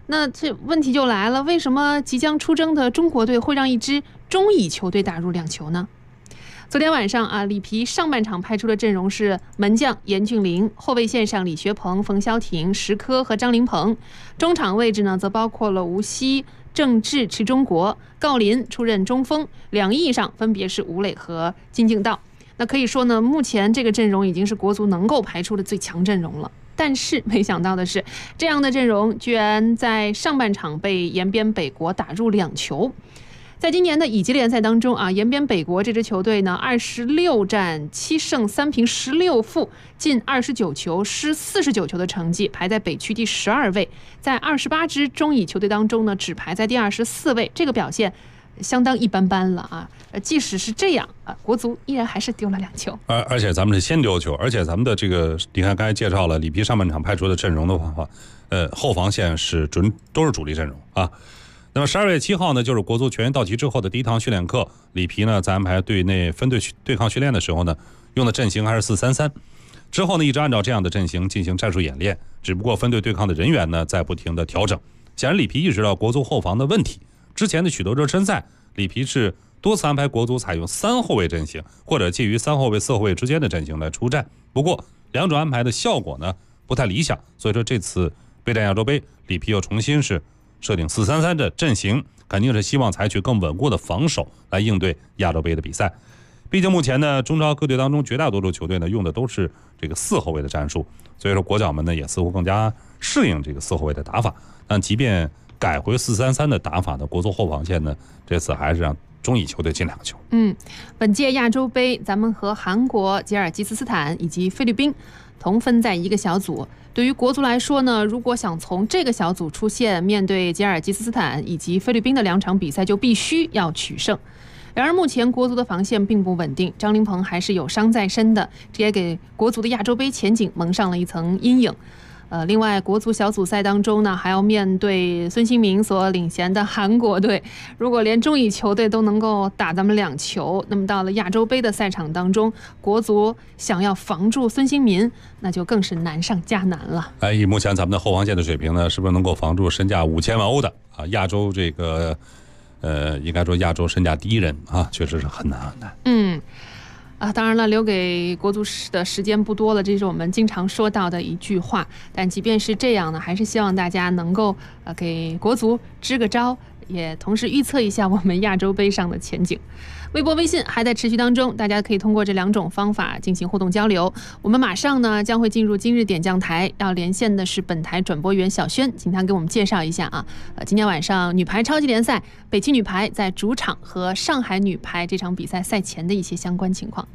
那这问题就来了，为什么即将出征的中国队会让一支中乙球队打入2球呢？昨天晚上里皮上半场派出的阵容是门将严俊凌，后卫线上李学鹏、冯潇霆、石科和张琳芃，中场位置呢则包括了吴曦、郑智、池忠国，郜林出任中锋，两翼上分别是吴磊和金敬道。那可以说呢，目前这个阵容已经是国足能够排出的最强阵容了。但是没想到的是，这样的阵容居然在上半场被延边北国打入2球。在今年的乙级联赛当中延边北国这支球队呢，26战7胜3平16负，进29球失49球的成绩，排在北区第12位。在28支中乙球队当中呢，只排在第24位，这个表现相当一般般了即使是这样国足依然还是丢了2球。 而且咱们是先丢球，而且咱们的这个，你看刚才介绍了里皮上半场派出的阵容的话，后防线是都是主力阵容那么12月7号呢，就是国足全员到齐之后的第一堂训练课，里皮呢在安排队内分队对抗训练的时候呢，用的阵型还是4-3-3。之后呢，一直按照这样的阵型进行战术演练，只不过分队对抗的人员呢在不停的调整。显然里皮意识到国足后防的问题，之前的许多热身赛，里皮是多次安排国足采用3后卫阵型，或者介于3后卫、4后卫之间的阵型来出战。不过两种安排的效果呢不太理想，所以说这次备战亚洲杯，里皮又重新是设定4-3-3的阵型，肯定是希望采取更稳固的防守来应对亚洲杯的比赛。毕竟目前呢，中超各队当中绝大多数球队呢用的都是这个4后卫的战术，所以说国脚们呢也似乎更加适应这个4后卫的打法。但即便改回4-3-3的打法呢，国足后防线呢这次还是让中乙球队进2球。 本届亚洲杯咱们和韩国、吉尔吉斯斯坦以及菲律宾同分在一个小组。对于国足来说呢，如果想从这个小组出线，面对吉尔吉斯斯坦以及菲律宾的2场比赛，就必须要取胜。然而目前国足的防线并不稳定，张琳芃还是有伤在身的，这也给国足的亚洲杯前景蒙上了一层阴影。另外国足小组赛当中呢，还要面对孙兴民所领衔的韩国队，如果连中乙球队都能够打咱们2球，那么到了亚洲杯的赛场当中，国足想要防住孙兴民，那就更是难上加难了。 以目前咱们的后防线的水平呢，是不是能够防住身价5000万欧的亚洲这个应该说亚洲身价第1人确实是很难很难。 当然了，留给国足的时间不多了，这是我们经常说到的一句话。但即便是这样呢，还是希望大家能够给国足支个招，也同时预测一下我们亚洲杯上的前景。微博、微信还在持续当中，大家可以通过这2种方法进行互动交流。我们马上呢将会进入今日点将台，要连线的是本台转播员小轩，请他给我们介绍一下今天晚上女排超级联赛，北汽女排在主场和上海女排这场比赛赛前的一些相关情况。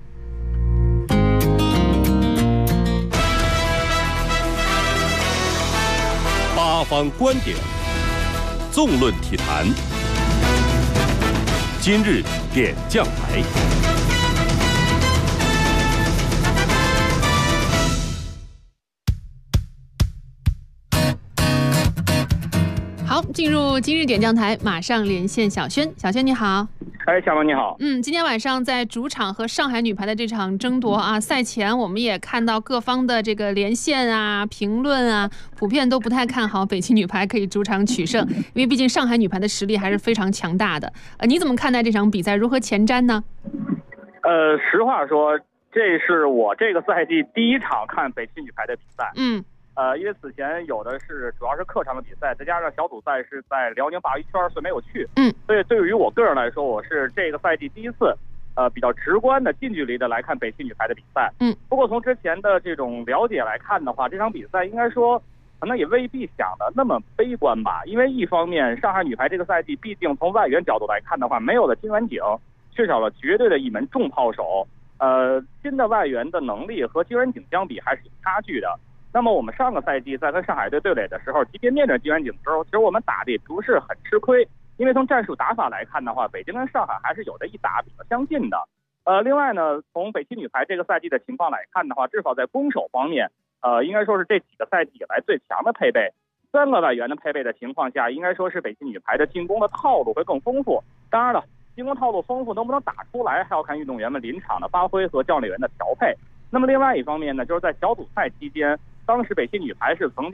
八方观点，纵论体坛。今日点将台。 好，进入今日点将台，马上连线小轩。小轩你好。 小王你好。 今天晚上在主场和上海女排的这场争夺赛前我们也看到各方的这个连线评论普遍都不太看好北汽女排可以主场取胜，因为毕竟上海女排的实力还是非常强大的。你怎么看待这场比赛，如何前瞻呢？ 实话说，这是我这个赛季第1场看北汽女排的比赛。因为此前有的是主要是客场的比赛，再加上小组赛是在辽宁鲅鱼圈，所以没有去。所以对于我个人来说，我是这个赛季第一次比较直观的近距离的来看北汽女排的比赛。不过从之前的这种了解来看的话，这场比赛应该说可能也未必想的那么悲观吧。因为一方面上海女排这个赛季毕竟从外援角度来看的话，没有了金元景，缺少了绝对的一门重炮手。新的外援的能力和金元景相比还是有差距的。那么我们上个赛季在跟上海队对垒的时候，即便面对金元景的时候，其实我们打的也不是很吃亏，因为从战术打法来看的话，北京跟上海还是有着一打比较相近的。另外呢，从北汽女排这个赛季的情况来看的话，至少在攻守方面，应该说是这几个赛季以来最强的配备。3个外援的配备的情况下，应该说是北汽女排的进攻的套路会更丰富。当然了，进攻套路丰富能不能打出来，还要看运动员们临场的发挥和教练员的调配。那么另外一方面呢，就是在小组赛期间，当时北汽女排是曾经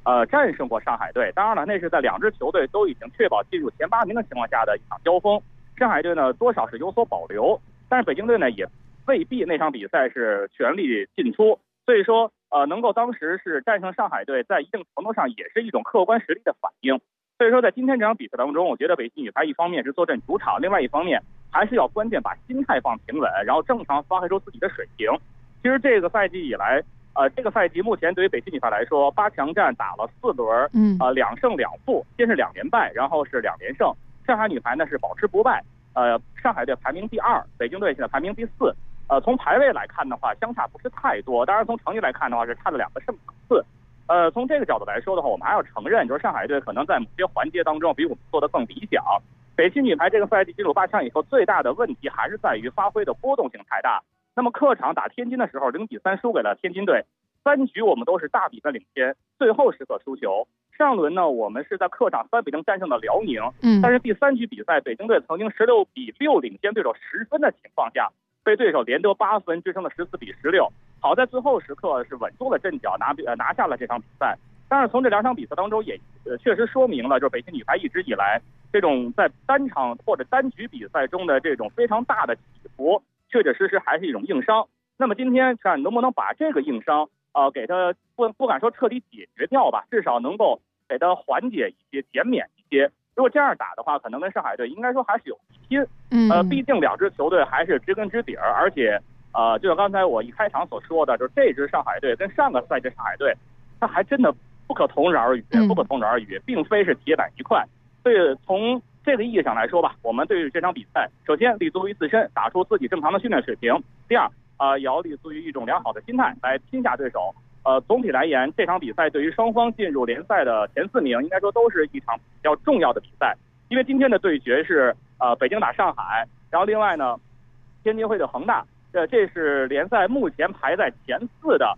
战胜过上海队。当然了，那是在两支球队都已经确保进入前8名的情况下的一场交锋。上海队呢多少是有所保留，但是北京队呢也未必那场比赛是全力进出，所以说能够当时是战胜上海队，在一定程度上也是一种客观实力的反应。所以说在今天这场比赛当中，我觉得北京女排一方面是坐镇主场，另外一方面还是要关键把心态放平稳，然后正常发挥出自己的水平。其实这个赛季以来，这个赛季目前对于北京女排来说，8强战打了4轮，2胜2负，先是2连败，然后是2连胜。上海女排呢是保持不败，上海队排名第2，北京队现在排名第4。从排位来看的话，相差不是太多，当然从成绩来看的话是差了2个胜场次。从这个角度来说的话，我们还要承认，就是上海队可能在某些环节当中比我们做得更理想。北京女排这个赛季进入8强以后，最大的问题还是在于发挥的波动性太大。那么客场打天津的时候，0比3输给了天津队，3局我们都是大比分领先，最后时刻输球。上轮呢，我们是在客场3比0战胜了辽宁，但是第3局比赛，北京队曾经16比6领先对手10分的情况下，被对手连得8分，追成了14比16。好在最后时刻是稳住了阵脚，拿下了这场比赛。但是从这2场比赛当中也确实说明了，就是北京女排一直以来这种在单场或者单局比赛中的这种非常大的起伏，确确实实还是一种硬伤。那么今天看能不能把这个硬伤给它不敢说彻底解决掉吧，至少能够给它缓解一些、减免一些。如果这样打的话，可能跟上海队应该说还是有拼。毕竟2支球队还是知根知底儿，而且就像刚才我一开场所说的，就是这支上海队跟上个赛季上海队，它还真的不可同日而语，并非是铁板一块。所以从这个意义上来说吧，我们对于这场比赛，首先立足于自身，打出自己正常的训练水平；第二，也要立足于一种良好的心态来拼下对手。总体来言，这场比赛对于双方进入联赛的前4名，应该说都是一场比较重要的比赛。因为今天的对决是北京打上海，然后另外呢，天津会对恒大，这是联赛目前排在前4的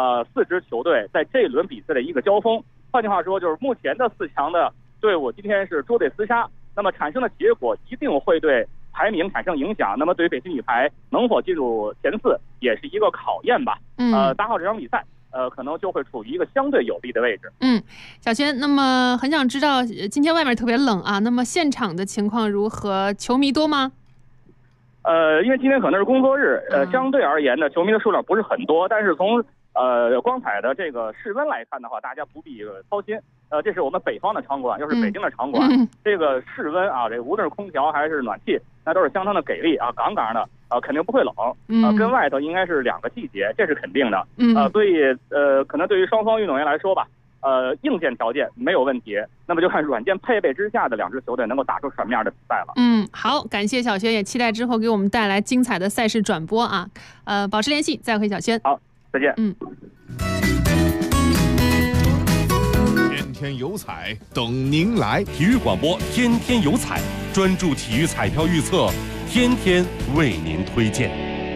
4支球队在这一轮比赛的一个交锋。换句话说，就是目前的4强的队伍今天是捉对厮杀，那么产生的结果一定会对排名产生影响。那么对于北京女排能否进入前4，也是一个考验吧。打好这场比赛，可能就会处于一个相对有利的位置。 小轩，那么很想知道，今天外面特别冷啊，那么现场的情况如何？球迷多吗？ 因为今天可能是工作日，相对而言呢，球迷的数量不是很多，但是从光彩的这个室温来看的话，大家不必操心。这是我们北方的场馆，又是北京的场馆，这个室温啊，这无论是空调还是暖气，那都是相当的给力啊，杠杠的肯定不会冷跟外头应该是2个季节，这是肯定的。所以可能对于双方运动员来说吧，硬件条件没有问题，那么就看软件配备之下的2支球队能够打出什么样的比赛了。 好，感谢小轩，也期待之后给我们带来精彩的赛事转播啊。保持联系，再会小轩。 好，再见。 天天有彩等您来， 体育广播天天有彩，专注体育彩票预测，天天为您推荐。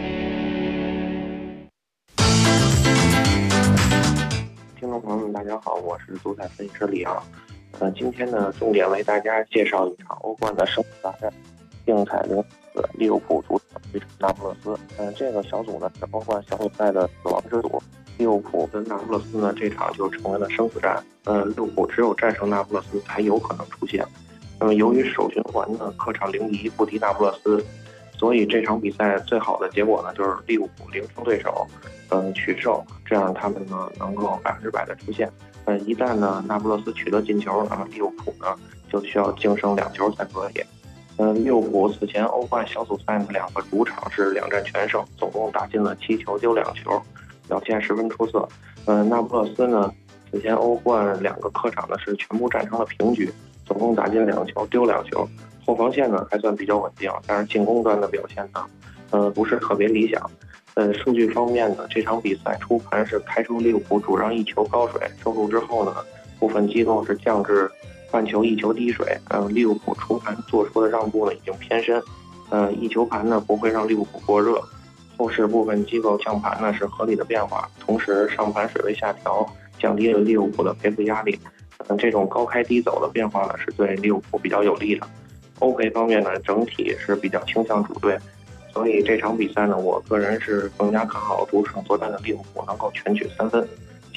听众朋友们，大家好，我是足彩分析师李昂。今天呢，重点为大家介绍一场欧冠的生死大战，竞彩0-4，利物浦主场对阵那不勒斯。这个小组呢是欧冠小组赛的死亡之组。利物浦跟那不勒斯呢，这场就成为了生死战。利物浦只有战胜那不勒斯才有可能出线。那么由于首循环呢客场0比1不敌那不勒斯，所以这场比赛最好的结果呢就是利物浦0胜对手，取胜，这样他们呢能够100%的出线。一旦呢那不勒斯取得进球，那么利物浦呢就需要净胜2球才可以。利物浦此前欧冠小组赛呢2个主场是2战全胜，总共打进了7球丢2球，表现十分出色。那不勒斯呢此前欧冠2个客场呢是全部战成了平局，总共打进2球丢2球，后防线呢还算比较稳定，但是进攻端的表现呢不是特别理想。数据方面呢，这场比赛初盘是开出利物浦主让1球高水，收入之后呢，部分机构是降至半球1球低水。利物浦初盘做出的让步呢已经偏深，1球盘呢不会让利物浦过热。后市部分机构降盘呢是合理的变化，同时上盘水位下调，降低了利物浦的赔付压力。这种高开低走的变化呢是对利物浦比较有利的。欧赔方面呢整体是比较倾向主队，所以这场比赛呢我个人是更加看好主场作战的利物浦能够全取3分。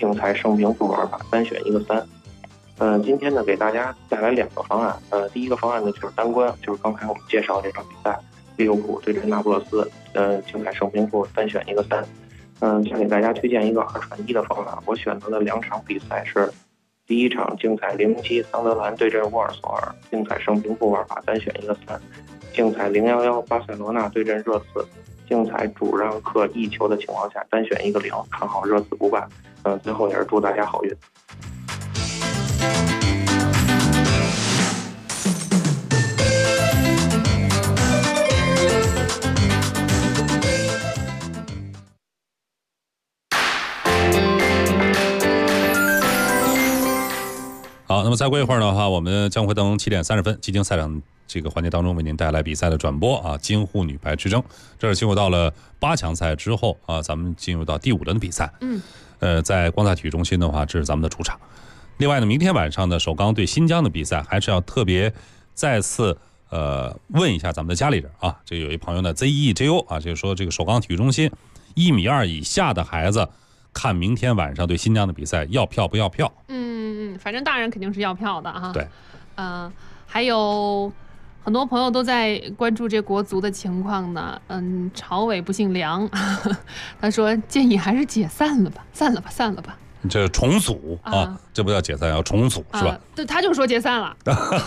竞彩胜平负玩法3选1个3。今天呢给大家带来2个方案。第一个方案呢就是单关，就是刚才我们介绍这场比赛，利物浦对阵那不勒斯，竞彩胜平负3选1个3。再给大家推荐一个2传1的方案。我选择的2场比赛是第一场竞彩007桑德兰对阵沃尔索尔，竞彩胜平负玩法3选1个3。竞彩011巴塞罗那对阵热刺，竞彩主让客1球的情况下3选1个0，看好热刺不败。最后也是祝大家好运。 好，那么再过一会儿的话，我们将会等7点30分激情赛场这个环节当中为您带来比赛的转播啊，京沪女排之争。这是进入到了8强赛之后啊，咱们进入到第5轮的比赛。在光大体育中心的话，这是咱们的主场。另外呢，明天晚上的首钢对新疆的比赛，还是要特别再次问一下咱们的家里人啊。这有一朋友呢 ZEJO 啊，就是说这个首钢体育中心1.2米以下的孩子看明天晚上对新疆的比赛要票不要票？ 反正大人肯定是要票的哈。 对， 还有很多朋友都在关注这国足的情况呢。朝伟不姓梁，他说建议还是解散了吧，散了吧。 这重组啊，这不叫解散，要重组是吧？ 对，他就说解散了，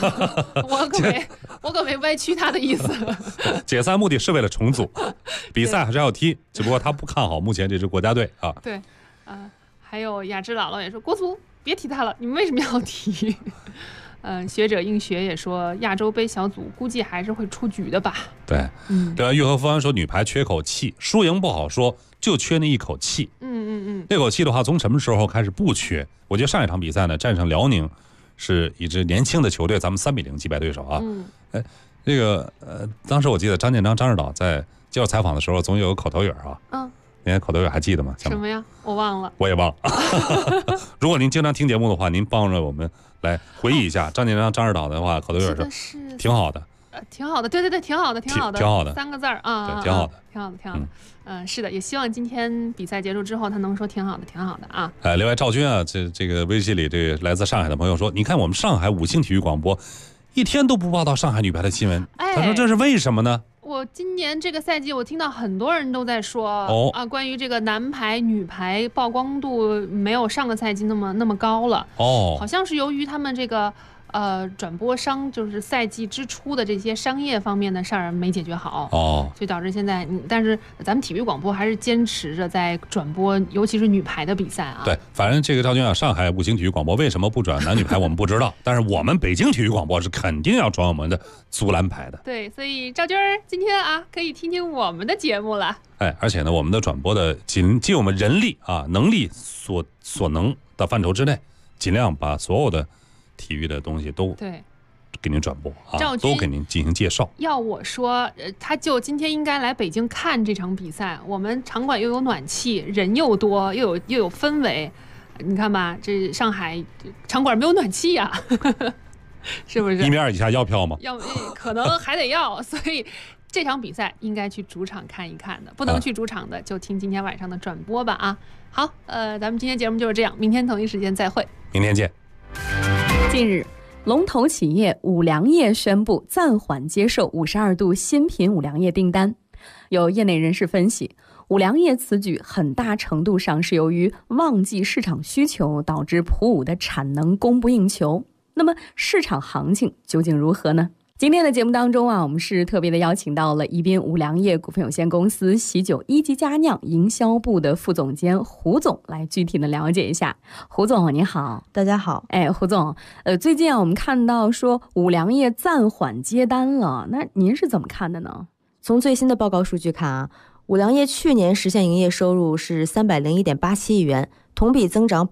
我可没歪曲他的意思。 解散目的是为了重组，比赛还是要踢，只不过他不看好目前这支国家队啊。 对，还有雅芝姥姥也说国足别提他了，你们为什么要提？学者应学也说亚洲杯小组估计还是会出局的吧。 对，这玉和富安说女排缺口气，输赢不好说，就缺那一口气。这口气的话，从什么时候开始不缺？我觉得上一场比赛呢，战胜辽宁是一支年轻的球队，咱们3-0击败对手啊。这个当时我记得张建章、张指导在接受采访的时候，总有个口头语啊。您口头语还记得吗？ 什么呀？我忘了。 我也忘了。如果您经常听节目的话，您帮着我们来回忆一下张建章、张指导的话，口头语是挺好的。 挺好的，对，挺好的，3个字啊， 挺好的， 挺好的。是的，也希望今天比赛结束之后，他能说挺好的啊。 另外赵军啊，这个微信里这个来自上海的朋友说，你看我们上海5星体育广播一天都不报道上海女排的新闻，他说这是为什么呢？ 我今年这个赛季，我听到很多人都在说关于这个男排、女排曝光度没有上个赛季那么高了。好像是由于他们这个转播商就是赛季之初的这些商业方面的事儿没解决好，所以导致现在，但是咱们体育广播还是坚持着在转播，尤其是女排的比赛啊。 对，反正这个赵军啊，上海5星体育广播为什么不转男女排我们不知道，但是我们北京体育广播是肯定要转我们的足篮排的。 对，所以赵军今天啊可以听听我们的节目了。 而且呢，我们的转播的尽我们人力啊能力所能的范畴之内，尽量把所有的体育的东西都给您转播啊，都给您进行介绍。 要我说，他就今天应该来北京看这场比赛。我们场馆又有暖气，人又多，又有氛围。你看吧，这上海场馆没有暖气呀，是不是 ？1.2米以下要票吗？ 可能还得要，所以这场比赛应该去主场看一看的，不能去主场的就听今天晚上的转播吧啊。好，咱们今天节目就是这样，明天同一时间再会， 明天见。 近日，龙头企业五粮液宣布暂缓接受52度新品五粮液订单。有业内人士分析，五粮液此举很大程度上是由于旺季市场需求导致普五的产能供不应求。那么市场行情究竟如何呢？今天的节目当中啊，我们是特别的邀请到了宜宾五粮液股份有限公司喜酒一级佳酿营销部的副总监胡总来具体的了解一下。胡总您好。 大家好。 胡总，最近啊我们看到说五粮液暂缓接单了，那您是怎么看的呢？ 从最新的报告数据看啊，五粮液去年实现营业收入是301.87亿元，同比增长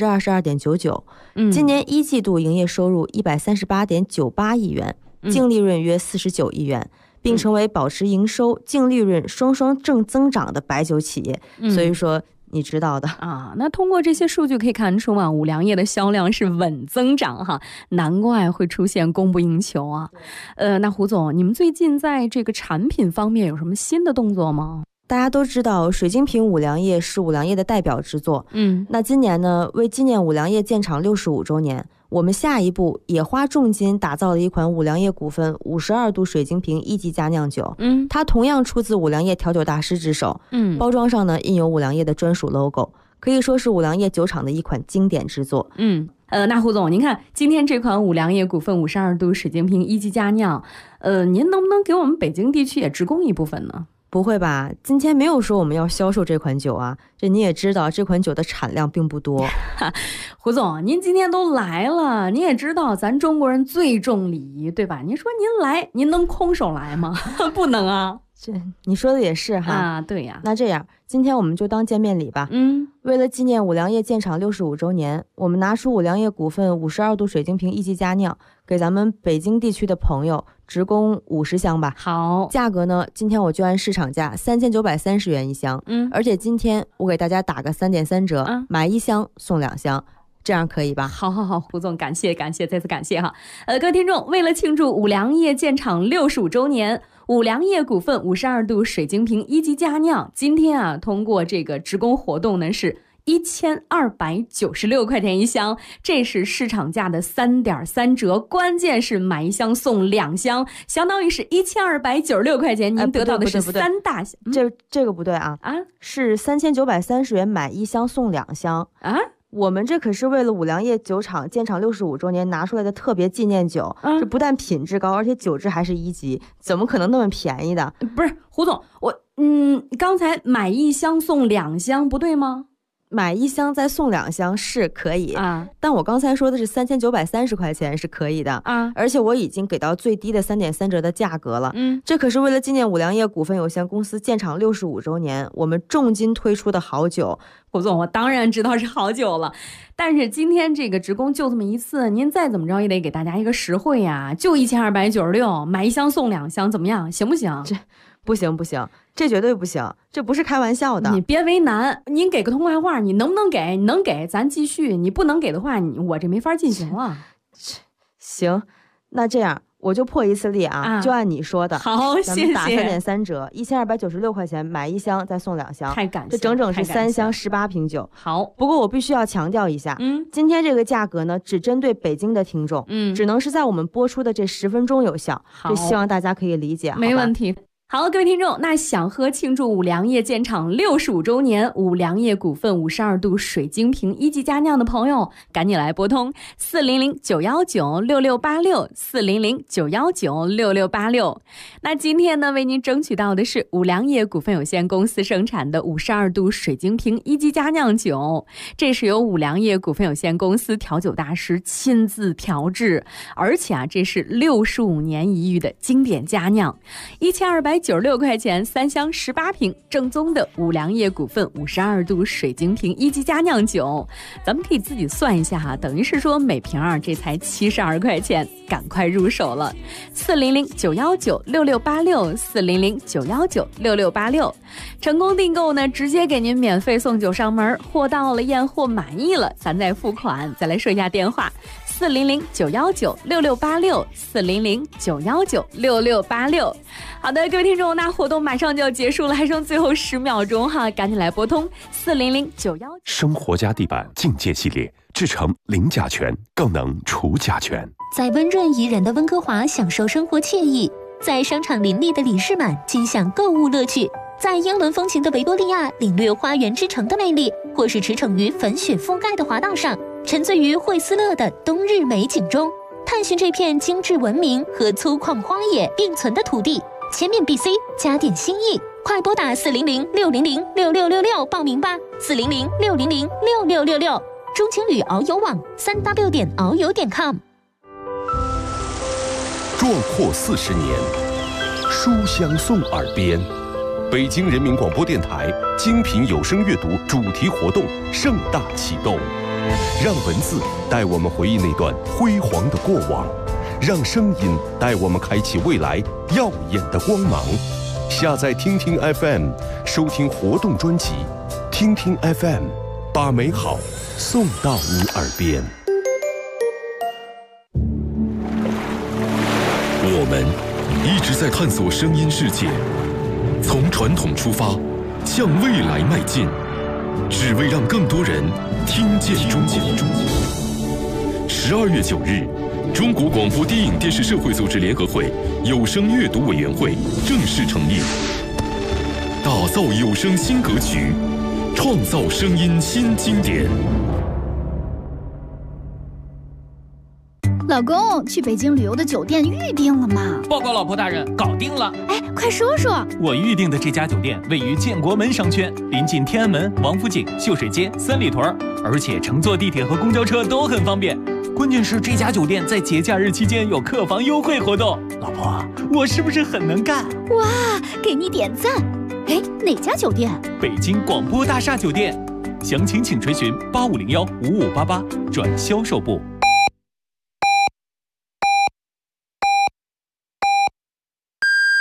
22.99%。今年一季度营业收入138.98亿元。净利润约49亿元，并成为保持营收、净利润双双正增长的白酒企业。所以说你知道的啊。那通过这些数据可以看出啊，五粮液的销量是稳增长哈，难怪会出现供不应求啊。那胡总，你们最近在这个产品方面有什么新的动作吗？ 大家都知道水晶瓶五粮液是五粮液的代表之作。那今年呢，为纪念五粮液建厂65周年，我们下一步也花重金打造了一款五粮液股份52度水晶瓶1级佳酿酒。它同样出自五粮液调酒大师之手。包装上呢印有五粮液的专属 logo， 可以说是五粮液酒厂的一款经典之作。 那胡总，您看今天这款五粮液股份52度水晶瓶1级佳酿，您能不能给我们北京地区也直供一部分呢？ 不会吧，今天没有说我们要销售这款酒啊，这你也知道这款酒的产量并不多。 胡总，您今天都来了，您也知道咱中国人最重礼仪，对吧？您说您来，您能空手来吗？不能啊。 这你说的也是哈。 对呀。 那这样今天我们就当见面礼吧。为了纪念五粮液建厂65周年，我们拿出五粮液股份52度水晶瓶1级佳酿，给咱们北京地区的朋友直供50箱吧。 好， 价格呢，今天我就按市场价3930元一箱。而且今天我给大家打个3.3折，买1箱送2箱。这样可以吧？ 好，胡总，感谢，再次感谢哈。各位听众，为了庆祝五粮液建厂65周年，五粮液股份52度水晶瓶1级佳酿，今天啊，通过这个直供活动呢是1296块钱一箱，这是市场价的3.3折，关键是买1箱送2箱，相当于是1296块钱，您得到的是3大箱。 这个不对啊，是3930元买1箱送2箱啊。 我们这可是为了五粮液酒厂建厂65周年拿出来的特别纪念酒，这不但品质高，而且酒质还是1级，怎么可能那么便宜的？ 不是胡总，刚才买1箱送2箱不对吗？ 买1箱再送2箱是可以但我刚才说的是3930块钱是可以的而且我已经给到最低的3.3折的价格了。这可是为了纪念五粮液股份有限公司建厂65周年，我们重金推出的好酒。 胡总，我当然知道是好酒了，但是今天这个直供就这么一次，您再怎么着也得给大家一个实惠呀，就1296，买1箱送2箱，怎么样？行不行？ 这不行，这绝对不行，这不是开玩笑的。 你别为难，您给个痛快话，你能不能给？你能给咱继续，你不能给的话，我这没法进行了。 行，那这样我就破一次例就按你说的。 好， 咱们打3.3折，1296块钱买1箱再送2箱， 太感谢， 这整整是3箱18瓶酒。 好， 不过我必须要强调一下，今天这个价格呢，只针对北京的听众，只能是在我们播出的这10分钟有效，这希望大家可以理解。 没问题。好，各位听众，那想喝庆祝五粮液建厂65周年五粮液股份52度水晶瓶1级佳酿的朋友，赶紧来拨通400-919-6686，400-919-6686。那今天呢，为您争取到的是五粮液股份有限公司生产的52度水晶瓶1级佳酿酒，这是由五粮液股份有限公司调酒大师亲自调制，而且这是65年一遇的经典佳酿，1296块钱3箱18瓶，正宗的五粮液股份52度水晶瓶1级佳酿酒，咱们可以自己算一下哈，等于是说每瓶这才72块钱，赶快入手了。400-919-6686，400-919-6686，成功订购呢，直接给您免费送酒上门，货到了验货满意了，咱再付款。再来说一下电话：400-919-6686，400-919-6686。好的，各位听众，那活动马上就要结束了，还剩最后10秒钟哈，赶紧来拨通400-919。 生活家地板境界系列，制成零甲醛，更能除甲醛。 在温润宜人的温哥华享受生活惬意，在商场林立的里士满尽享购物乐趣，在英伦风情的维多利亚领略花园之城的魅力，或是驰骋于粉雪覆盖的滑道上，沉醉于惠斯勒的冬日美景中，探寻这片精致文明和粗犷荒野并存的土地。前面 BC 加点心意，快拨打400-600-6666报名吧，400-600-6666。中青旅遨游网3w.遨游.com。 壮阔40年，书香送耳边。北京人民广播电台精品有声阅读主题活动盛大启动，让文字带我们回忆那段辉煌的过往，让声音带我们开启未来耀眼的光芒。下载听听 FM， 收听活动专辑，听听 FM， 把美好送到你耳边。我们一直在探索声音世界，从传统出发， 向未来迈进，只为让更多人听见中国。12月9日，中国广播电影电视社会组织联合会有声阅读委员会正式成立，打造有声新格局，创造声音新经典。 老公，去北京旅游的酒店预定了吗？ 报告老婆大人，搞定了。 哎，快说说。 我预定的这家酒店位于建国门商圈，临近天安门、王府井、秀水街、三里屯，而且乘坐地铁和公交车都很方便。关键是这家酒店在节假日期间有客房优惠活动。老婆，我是不是很能干？ 哇，给你点赞。哎，哪家酒店？ 北京广播大厦酒店。详情请垂询85015588转销售部。